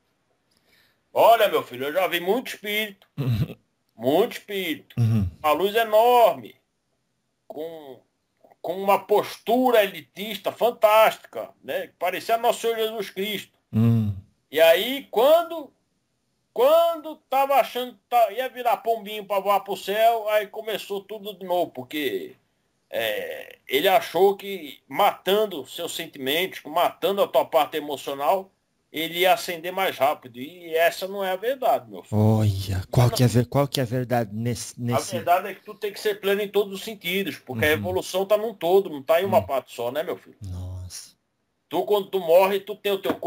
Olha, meu filho, eu já vi muito espírito. Muito espírito. Uma luz enorme. Com uma postura elitista fantástica, né? Parecia Nosso Senhor Jesus Cristo. E aí, quando tava achando que ia virar pombinho para voar pro céu, aí começou tudo de novo, porque ele achou que matando seus sentimentos, matando a tua parte emocional, ele ia ascender mais rápido. E essa não é a verdade, meu filho. Olha, qual que é a verdade nesse... A verdade é que tu tem que ser pleno em todos os sentidos, porque a evolução tá num todo, não tá em uma parte só, né, meu filho? Nossa. Tu, quando tu morre, tu tem o teu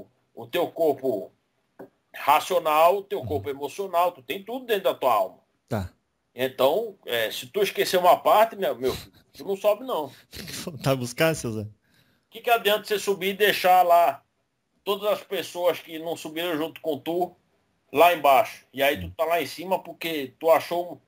corpo racional, o teu corpo emocional, tu tem tudo dentro da tua alma. Tá. Então, se tu esquecer uma parte, né, meu filho, tu não sobe não. Tem que voltar a buscar, seu Zé? O que adianta você subir e deixar lá todas as pessoas que não subiram junto com tu lá embaixo? E aí tu tá lá em cima porque tu achou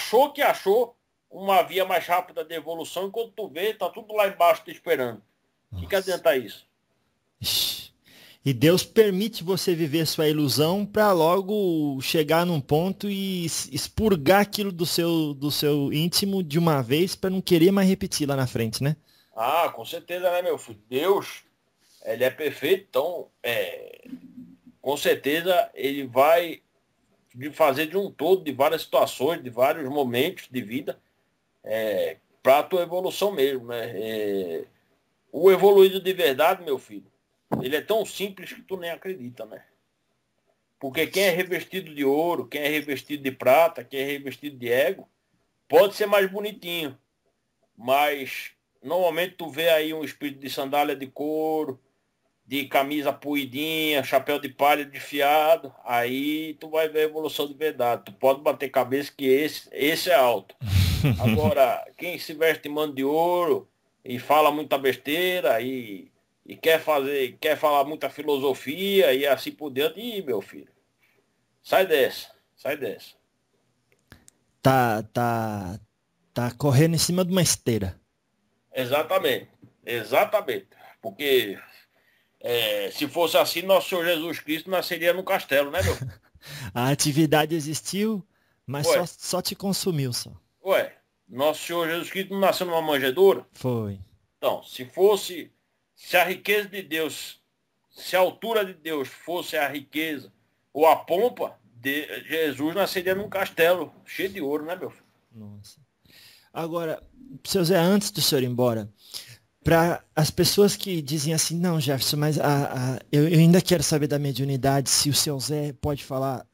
uma via mais rápida de evolução, enquanto tu vê, tá tudo lá embaixo te esperando. O que adianta isso? Ixi. E Deus permite você viver sua ilusão para logo chegar num ponto e expurgar aquilo do seu íntimo de uma vez para não querer mais repetir lá na frente, né? Ah, com certeza, né, meu filho? Deus, ele é perfeito, então, com certeza, ele vai fazer de um todo, de várias situações, de vários momentos de vida, para a tua evolução mesmo, né? O evoluído de verdade, meu filho, ele é tão simples que tu nem acredita, né? Porque quem é revestido de ouro, quem é revestido de prata, quem é revestido de ego, pode ser mais bonitinho, mas normalmente tu vê aí um espírito de sandália de couro, de camisa puidinha, chapéu de palha desfiado, aí tu vai ver a evolução de verdade. Tu pode bater cabeça que esse é alto. Agora, quem se veste de mano de ouro e fala muita besteira e quer falar muita filosofia e assim por diante, ih, meu filho, sai dessa. Tá correndo em cima de uma esteira. Exatamente. Porque se fosse assim, nosso Senhor Jesus Cristo nasceria no castelo, né, meu? A atividade existiu, mas só te consumiu só. Nosso Senhor Jesus Cristo não nasceu numa manjedoura? Foi. Então, se a riqueza de Deus, se a altura de Deus fosse a riqueza ou a pompa, Jesus nasceria num castelo cheio de ouro, né, meu filho? Nossa. Agora, seu Zé, antes do senhor ir embora, para as pessoas que dizem assim, não, Jefferson, mas eu ainda quero saber da mediunidade, se o seu Zé pode falar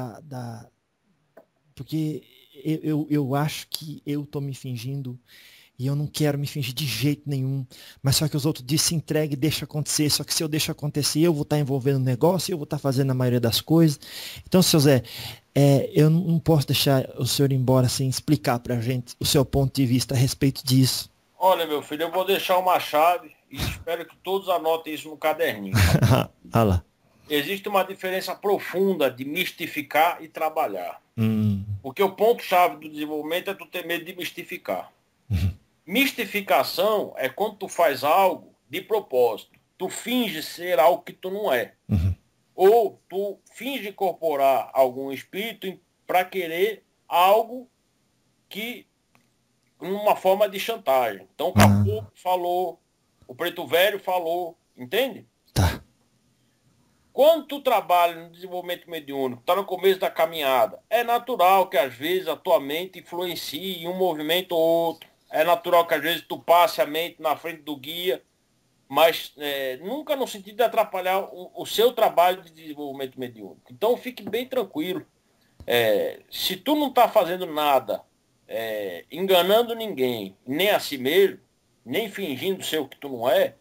porque eu acho que eu tô me fingindo e eu não quero me fingir de jeito nenhum, mas só que os outros dizem, se entregue e deixa acontecer, só que se eu deixo acontecer, eu vou estar envolvendo no negócio, eu vou estar fazendo a maioria das coisas. Então, seu Zé, eu não posso deixar o senhor ir embora sem explicar pra gente o seu ponto de vista a respeito disso. Olha, meu filho, eu vou deixar uma chave e espero que todos anotem isso no caderninho. Ah lá. Existe uma diferença profunda de mistificar e trabalhar. Porque o ponto-chave do desenvolvimento é tu ter medo de mistificar. Mistificação é quando tu faz algo de propósito. Tu finge ser algo que tu não é. Ou tu finge incorporar algum espírito para querer algo que uma forma de chantagem. Então o Caboclo falou, o Preto Velho falou, entende? Tá. Quando tu trabalha no desenvolvimento mediúnico, tá no começo da caminhada, é natural que às vezes a tua mente influencie em um movimento ou outro. É natural que às vezes tu passe a mente na frente do guia, mas nunca no sentido de atrapalhar o seu trabalho de desenvolvimento mediúnico. Então fique bem tranquilo. Se tu não tá fazendo nada, enganando ninguém, nem a si mesmo, nem fingindo ser o que tu não é,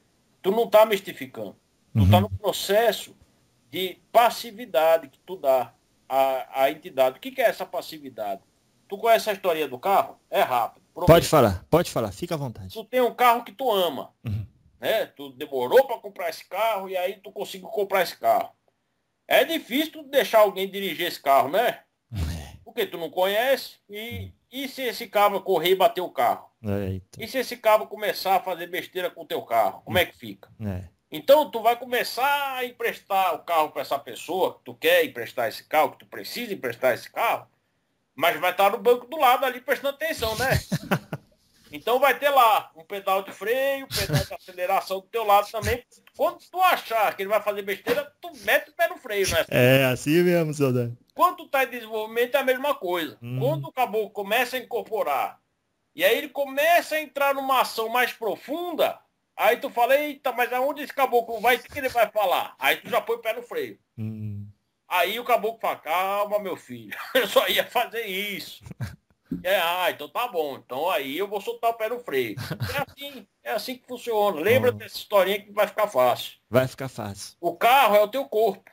Tu não tá mistificando. Tu tá no processo de passividade que tu dá à entidade. O que é essa passividade? Tu conhece a história do carro? É rápido. Pode falar, fica à vontade. Tu tem um carro que tu ama, né? Tu demorou para comprar esse carro e aí tu conseguiu comprar esse carro. É difícil tu deixar alguém dirigir esse carro, né? Porque tu não conhece e se esse cabo correr e bater o carro? Eita. E se esse cabo começar a fazer besteira com o teu carro? Como é que fica? É. Então tu vai começar a emprestar o carro para essa pessoa que tu quer emprestar esse carro, que tu precisa emprestar esse carro, mas vai estar no banco do lado ali prestando atenção, né? Então vai ter lá um pedal de freio, pedal de aceleração do teu lado também. Quando tu achar que ele vai fazer besteira, tu mete o pé no freio, né? É assim mesmo, soldado. Quando tu tá em desenvolvimento é a mesma coisa. Quando o caboclo começa a incorporar, e aí ele começa a entrar numa ação mais profunda, aí tu fala, eita, mas aonde esse caboclo vai, o que ele vai falar? Aí tu já põe o pé no freio. Aí o caboclo fala, calma, meu filho, eu só ia fazer isso. Então tá bom. Então aí eu vou soltar o pé no freio. É assim que funciona. Lembra dessa historinha que vai ficar fácil. Vai ficar fácil. O carro é o teu corpo.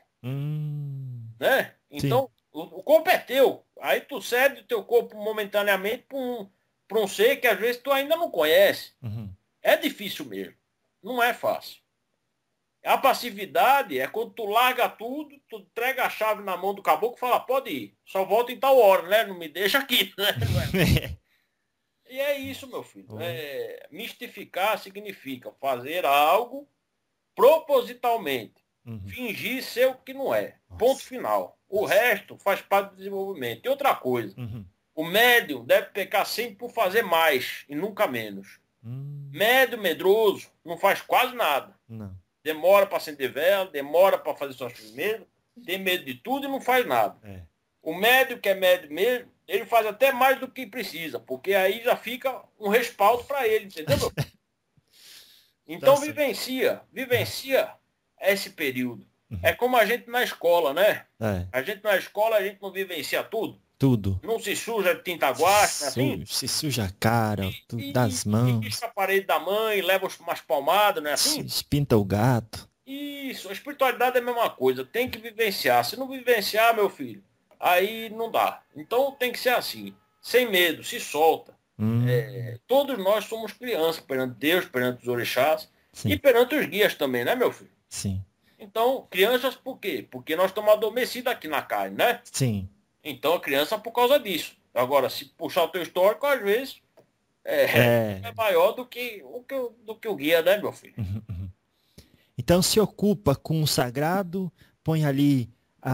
Né? Então, o corpo é teu. Aí tu cede o teu corpo momentaneamente para um ser que às vezes tu ainda não conhece. É difícil mesmo. Não é fácil. A passividade é quando tu larga tudo, tu entrega a chave na mão do caboclo e fala, pode ir, só volta em tal hora, né? Não me deixa aqui, né? E é isso, meu filho. Mistificar significa fazer algo propositalmente. Fingir ser o que não é. Ponto final. O resto faz parte do desenvolvimento. E outra coisa, o médium deve pecar sempre por fazer mais e nunca menos. Médium medroso não faz quase nada. Não. Demora para acender vela, demora para fazer suas primeiras, tem medo de tudo e não faz nada. O médium que é médium mesmo, ele faz até mais do que precisa, porque aí já fica um respaldo para ele, entendeu? Então vivencia esse período. É como a gente na escola, né? A gente na escola, a gente não vivencia tudo. Tudo. Não se suja de tinta guache, assim? Se suja a cara, das mãos. Risca a parede da mãe, leva umas palmadas, não é assim? Pinta o gato. Isso, a espiritualidade é a mesma coisa, tem que vivenciar. Se não vivenciar, meu filho, aí não dá. Então tem que ser assim, sem medo, se solta. Todos nós somos crianças perante Deus, perante os orixás. Sim. E perante os guias também, né, meu filho? Sim. Então, crianças por quê? Porque nós estamos adormecidos aqui na carne, né? Sim. Então, a criança por causa disso. Agora, se puxar o teu histórico, às vezes, é maior do que o guia, né, meu filho? Então, se ocupa com o sagrado, põe ali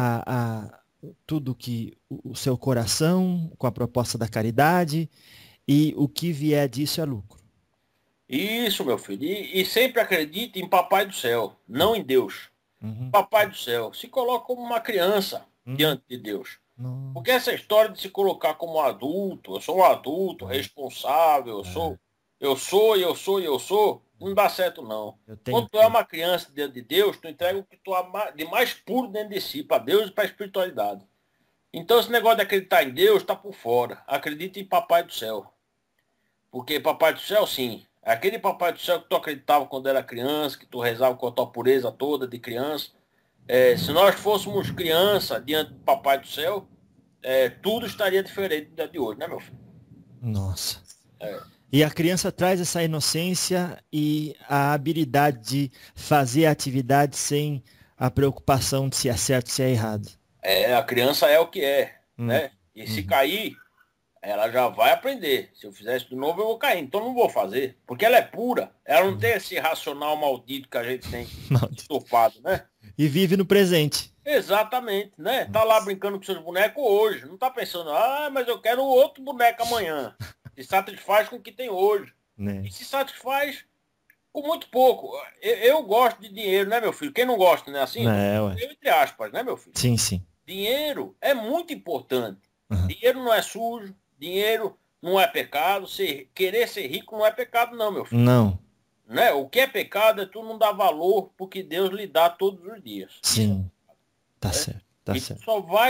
tudo que o seu coração, com a proposta da caridade, e o que vier disso é lucro. Isso, meu filho. E sempre acredite em Papai do Céu, não em Deus. Papai do Céu. Se coloca como uma criança diante de Deus. Porque essa história de se colocar como adulto, eu sou um adulto responsável, eu sou, não dá certo não. Quando tu é uma criança diante de Deus, tu entrega o que tu há de mais puro dentro de si, para Deus e para a espiritualidade. Então esse negócio de acreditar em Deus está por fora. Acredita em Papai do Céu. Porque Papai do Céu, sim, aquele Papai do Céu que tu acreditava quando era criança, que tu rezava com a tua pureza toda de criança. Se nós fôssemos criança diante do Papai do Céu, tudo estaria diferente do dia de hoje, né, meu filho? Nossa. E a criança traz essa inocência e a habilidade de fazer a atividade sem a preocupação de se é certo ou se é errado. A criança é o que é, né? E se cair, ela já vai aprender. Se eu fizer isso de novo, eu vou cair. Então não vou fazer. Porque ela é pura. Ela não tem esse racional maldito que a gente tem estufado, né? E vive no presente. Exatamente, né? Tá lá brincando com seus bonecos hoje. Não tá pensando, mas eu quero outro boneco amanhã. Se satisfaz com o que tem hoje. E se satisfaz com muito pouco. Eu gosto de dinheiro, né, meu filho? Quem não gosta, né? Assim? Eu, entre aspas, né, meu filho? Sim, sim. Dinheiro é muito importante. Dinheiro não é sujo. Dinheiro não é pecado. Querer ser rico não é pecado, não, meu filho. Não. Né? O que é pecado é tu não dar valor porque Deus lhe dá todos os dias. Sim. Tá certo. Tá certo.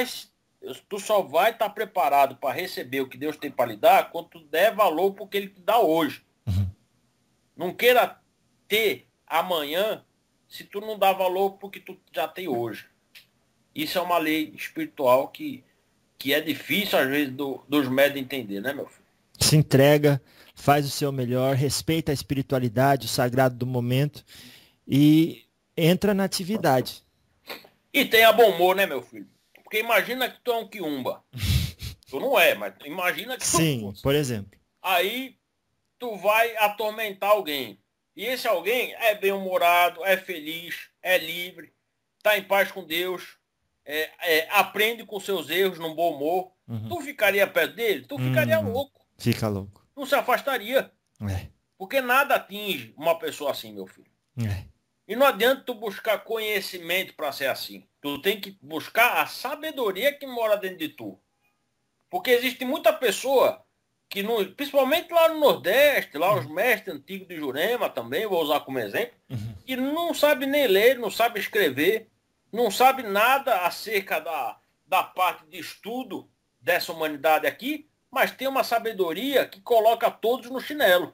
Tu só vai estar preparado para receber o que Deus tem para lhe dar quando tu der valor porque Ele te dá hoje. Não queira ter amanhã se tu não dá valor pro que tu já tem hoje. Isso é uma lei espiritual que é difícil, às vezes, dos médios entender, né, meu filho? Se entrega, faz o seu melhor, respeita a espiritualidade, o sagrado do momento e entra na atividade. E tenha bom humor, né, meu filho? Porque imagina que tu é um quiumba. Tu não é, mas imagina que tu Sim, fosse. por exemplo. Aí tu vai atormentar alguém. E esse alguém é bem-humorado, é feliz, é livre, está em paz com Deus, aprende com seus erros num bom humor. Uhum. Tu ficaria perto dele? Tu ficaria louco. Fica louco. Não se afastaria. É. Porque nada atinge uma pessoa assim, meu filho. É. E não adianta tu buscar conhecimento para ser assim. Tu tem que buscar a sabedoria que mora dentro de tu. Porque existe muita pessoa que, principalmente lá no Nordeste, lá os mestres antigos de Jurema também, vou usar como exemplo, que não sabe nem ler, não sabe escrever, não sabe nada acerca da parte de estudo dessa humanidade aqui, mas tem uma sabedoria que coloca todos no chinelo.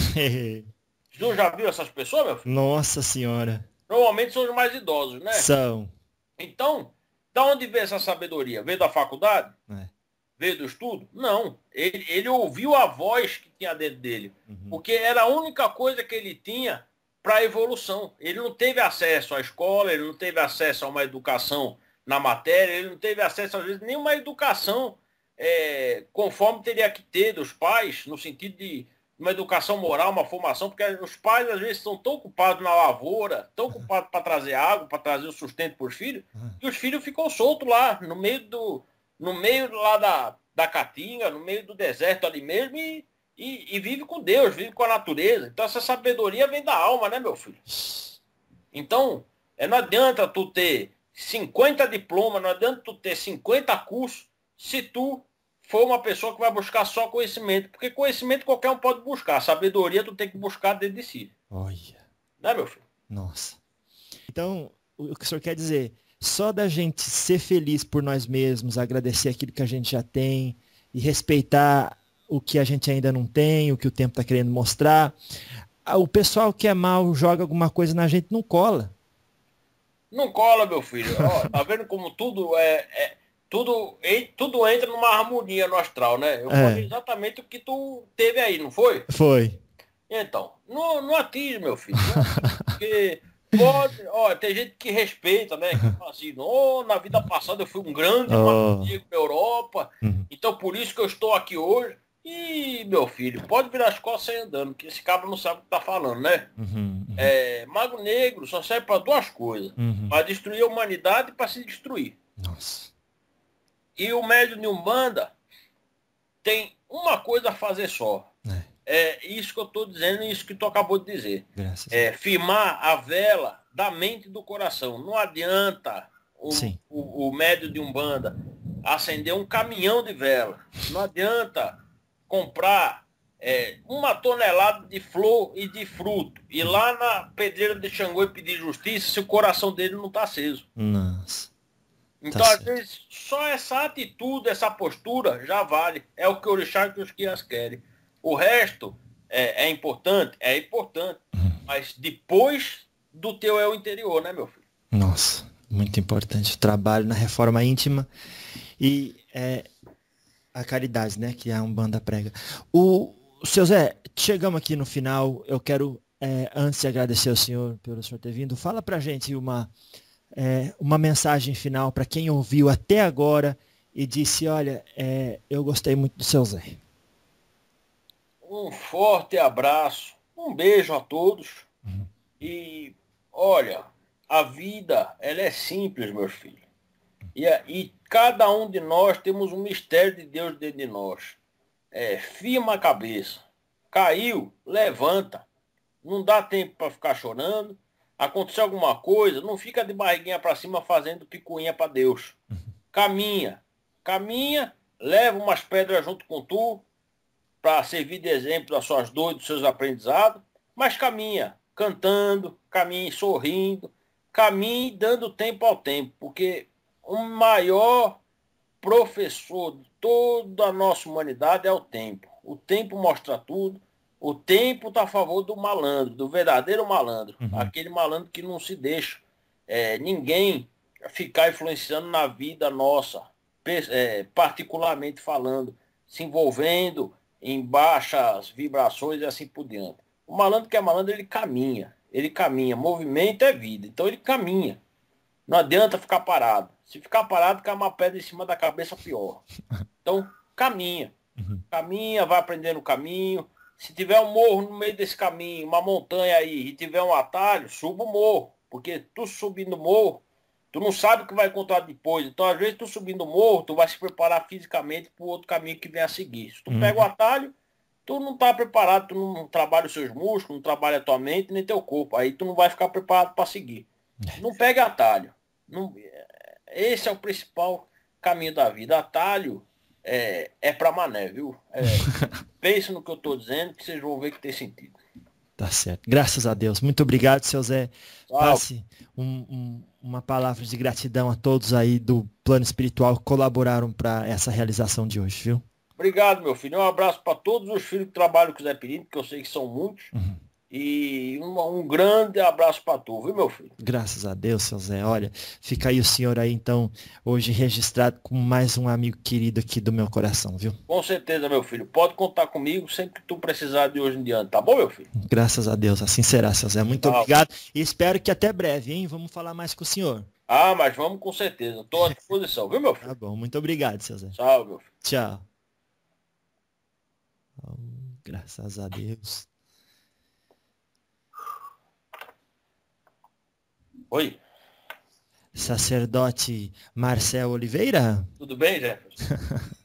Tu já viu essas pessoas, meu filho? Nossa senhora. Normalmente são os mais idosos, né? São. Então, da onde veio essa sabedoria? Veio da faculdade? É. Veio do estudo? Não. Ele ouviu a voz que tinha dentro dele. Porque era a única coisa que ele tinha para a evolução. Ele não teve acesso à escola, ele não teve acesso a uma educação na matéria, ele não teve acesso, às vezes, nem uma educação conforme teria que ter dos pais, no sentido de uma educação moral, uma formação, porque os pais, às vezes, estão tão ocupados na lavoura, tão ocupados para trazer água, para trazer o sustento para os filhos, que os filhos ficam soltos lá, no meio lá da caatinga, no meio do deserto ali mesmo, e vive com Deus, vive com a natureza. Então essa sabedoria vem da alma, né, meu filho? Então, não adianta tu ter 50 diplomas, não adianta tu ter 50 cursos, se tu for uma pessoa que vai buscar só conhecimento. Porque conhecimento qualquer um pode buscar, sabedoria tu tem que buscar dentro de si. Olha. Né, meu filho? Nossa. Então, o que o senhor quer dizer? Só da gente ser feliz por nós mesmos, agradecer aquilo que a gente já tem e respeitar o que a gente ainda não tem, o que o tempo está querendo mostrar. O pessoal que é mal joga alguma coisa na gente, não cola. Não cola, meu filho. Ó, tá vendo como tudo entra numa harmonia no astral, né? Eu falei exatamente o que tu teve aí, não foi? Foi. Então, não atinge, meu filho. Porque tem gente que respeita, né? Que fala assim, na vida passada eu fui um grande maníaco da Europa, então por isso que eu estou aqui hoje. E, meu filho, pode virar as costas e sair andando, que esse cabra não sabe o que tá falando, né? Mago Negro só serve para duas coisas. Para destruir a humanidade e para se destruir. Nossa. E o médium de Umbanda tem uma coisa a fazer só. É isso que eu estou dizendo e isso que tu acabou de dizer. Firmar a vela da mente e do coração. Não adianta o médium de Umbanda acender um caminhão de vela. Não adianta comprar 1 tonelada de flor e de fruto. E lá na pedreira de Xangô e pedir justiça se o coração dele não está aceso. Nossa. Então, às vezes, só essa atitude, essa postura já vale. É o que o orixá e os guias querem. O resto é importante? É importante. Mas depois do teu eu interior, né, meu filho? Nossa, muito importante. O trabalho na reforma íntima e a caridade, né, que a Umbanda prega. O seu Zé, chegamos aqui no final. Eu quero, antes de agradecer ao senhor pelo senhor ter vindo, fala pra gente uma mensagem final para quem ouviu até agora e disse, olha, eu gostei muito do seu Zé. Um forte abraço, um beijo a todos. E, olha, a vida, ela é simples, meus filhos. E cada um de nós temos um mistério de Deus dentro de nós. Firma a cabeça. Caiu, levanta. Não dá tempo para ficar chorando. Aconteceu alguma coisa, não fica de barriguinha para cima fazendo picuinha para Deus. Caminha, leva umas pedras junto com tu, para servir de exemplo das suas dores, dos seus aprendizados, mas caminha, cantando, caminhe sorrindo, caminhe dando tempo ao tempo, porque o maior professor de toda a nossa humanidade é o tempo. O tempo mostra tudo, O tempo está a favor do malandro, do verdadeiro malandro. Uhum. Aquele malandro que não se deixa ninguém ficar influenciando na vida nossa, particularmente falando, se envolvendo em baixas vibrações e assim por diante. O malandro que é malandro, ele caminha. Movimento é vida, então ele caminha. Não adianta ficar parado. Se ficar parado, cai uma pedra em cima da cabeça, pior. Então, caminha. Caminha, vai aprendendo o caminho. Se tiver um morro no meio desse caminho, uma montanha aí, e tiver um atalho, suba o morro. Porque tu subindo o morro, tu não sabe o que vai encontrar depois. Então, às vezes, tu subindo o morro, tu vai se preparar fisicamente para o outro caminho que vem a seguir. Se tu pega o atalho, tu não tá preparado, tu não trabalha os seus músculos, não trabalha a tua mente, nem teu corpo. Aí tu não vai ficar preparado para seguir. Não pega atalho. Esse é o principal caminho da vida. Atalho é para mané, viu? Pense no que eu tô dizendo, que vocês vão ver que tem sentido. Tá certo. Graças a Deus. Muito obrigado, seu Zé. Passe uma palavra de gratidão a todos aí do plano espiritual que colaboraram para essa realização de hoje, viu? Obrigado, meu filho. Um abraço para todos os filhos que trabalham com o Zé Perino, que eu sei que são muitos. E um grande abraço para tu, viu, meu filho? Graças a Deus, seu Zé. Olha, fica aí o senhor aí, então, hoje registrado como mais um amigo querido aqui do meu coração, viu? Com certeza, meu filho. Pode contar comigo sempre que tu precisar de hoje em diante, tá bom, meu filho? Graças a Deus, assim será, seu Zé. Muito obrigado e espero que até breve, hein? Vamos falar mais com o senhor. Ah, mas vamos com certeza. Estou à disposição, viu, meu filho? Tá bom, muito obrigado, seu Zé. Tchau, meu filho. Tchau. Oh, graças a Deus. Oi. Sacerdote Marcel Oliveira? Tudo bem, Jefferson?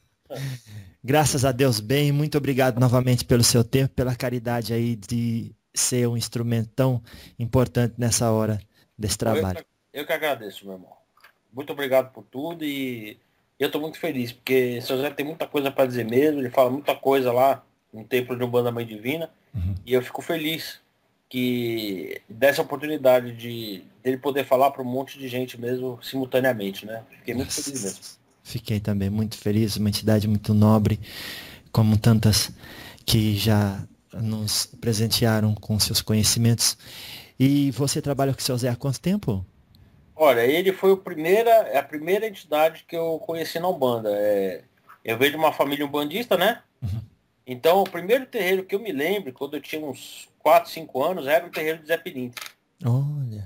Graças a Deus, bem. Muito obrigado novamente pelo seu tempo, pela caridade aí de ser um instrumento tão importante nessa hora desse trabalho. Eu que agradeço, meu irmão. Muito obrigado por tudo e eu estou muito feliz, porque o seu Zé tem muita coisa para dizer mesmo, ele fala muita coisa lá no Templo de Umbanda Mãe Divina, e eu fico feliz que dessa oportunidade de ele poder falar para um monte de gente mesmo simultaneamente, né? Fiquei muito feliz mesmo. Fiquei também muito feliz, uma entidade muito nobre, como tantas que já nos presentearam com seus conhecimentos. E você trabalha com o seu Zé há quanto tempo? Olha, ele foi a primeira entidade que eu conheci na Umbanda. Eu vejo de uma família umbandista, né? Então, o primeiro terreiro que eu me lembro, quando eu tinha uns 4, 5 anos, era o terreiro de Zé Pilintra. Olha.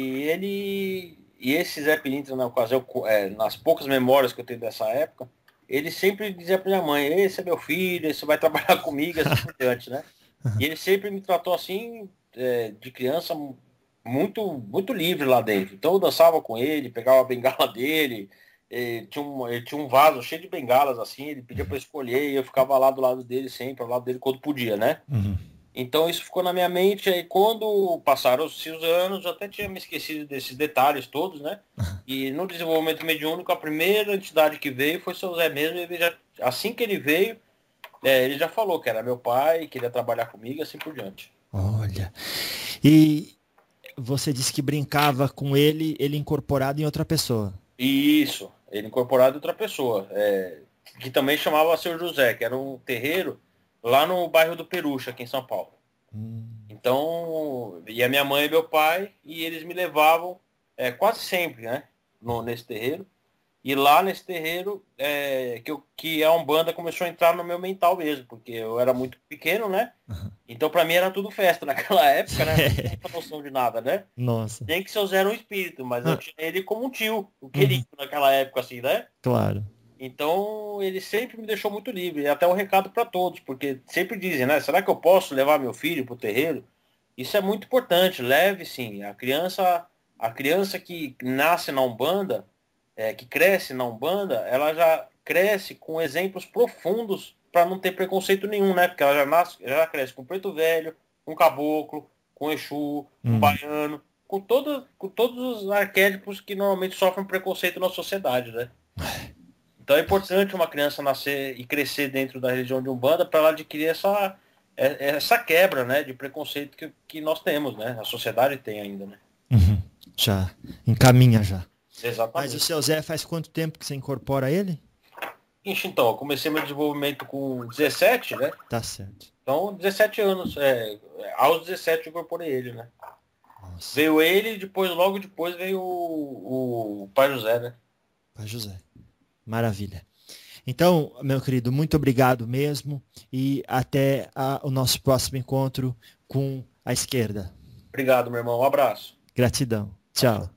E esse Zé Pilintra, na ocasião, nas poucas memórias que eu tenho dessa época, ele sempre dizia para minha mãe, esse é meu filho, esse vai trabalhar comigo, assim por diante, né? E ele sempre me tratou assim, de criança, muito, muito livre lá dentro. Então eu dançava com ele, pegava a bengala dele, ele tinha um vaso cheio de bengalas, assim, ele pedia para escolher e eu ficava lá do lado dele sempre, ao lado dele quando podia, né? Então isso ficou na minha mente, aí quando passaram os anos, eu até tinha me esquecido desses detalhes todos, né? E no desenvolvimento mediúnico, a primeira entidade que veio foi o seu Zé mesmo, assim que ele veio, ele já falou que era meu pai, queria trabalhar comigo, assim por diante. Olha, e você disse que brincava com ele incorporado em outra pessoa. Isso, ele incorporado em outra pessoa, que também chamava Seu José, que era um terreiro lá no bairro do Perucha, aqui em São Paulo. Então, e a minha mãe e meu pai, e eles me levavam quase sempre, né, nesse terreiro. E lá nesse terreiro, que a Umbanda começou a entrar no meu mental mesmo, porque eu era muito pequeno, né? Então pra mim era tudo festa naquela época, né? Não tinha noção de nada, né? Nossa. Nem que seu Zé era um espírito, mas eu tinha ele como um tio, o querido naquela época, assim, né? Claro. Então ele sempre me deixou muito livre, e até um recado para todos, porque sempre dizem, né? Será que eu posso levar meu filho pro terreiro? Isso é muito importante, leve sim. A criança que nasce na Umbanda, que cresce na Umbanda, ela já cresce com exemplos profundos para não ter preconceito nenhum, né? Porque ela já cresce com preto velho, com caboclo, com exu, com baiano, com todos os arquétipos que normalmente sofrem preconceito na sociedade, né? Então é importante uma criança nascer e crescer dentro da religião de Umbanda para ela adquirir essa quebra, né, de preconceito que nós temos, né? A sociedade tem ainda, né? Já encaminha já. Exatamente. Mas o seu Zé faz quanto tempo que você incorpora ele? Então, eu comecei meu desenvolvimento com 17, né? Tá certo. Então, 17 anos. Aos 17 eu incorporei ele, né? Nossa. Veio ele, logo depois veio o Pai José, né? Pai José. Maravilha. Então, meu querido, muito obrigado mesmo e até o nosso próximo encontro com a esquerda. Obrigado, meu irmão. Um abraço. Gratidão. Tchau.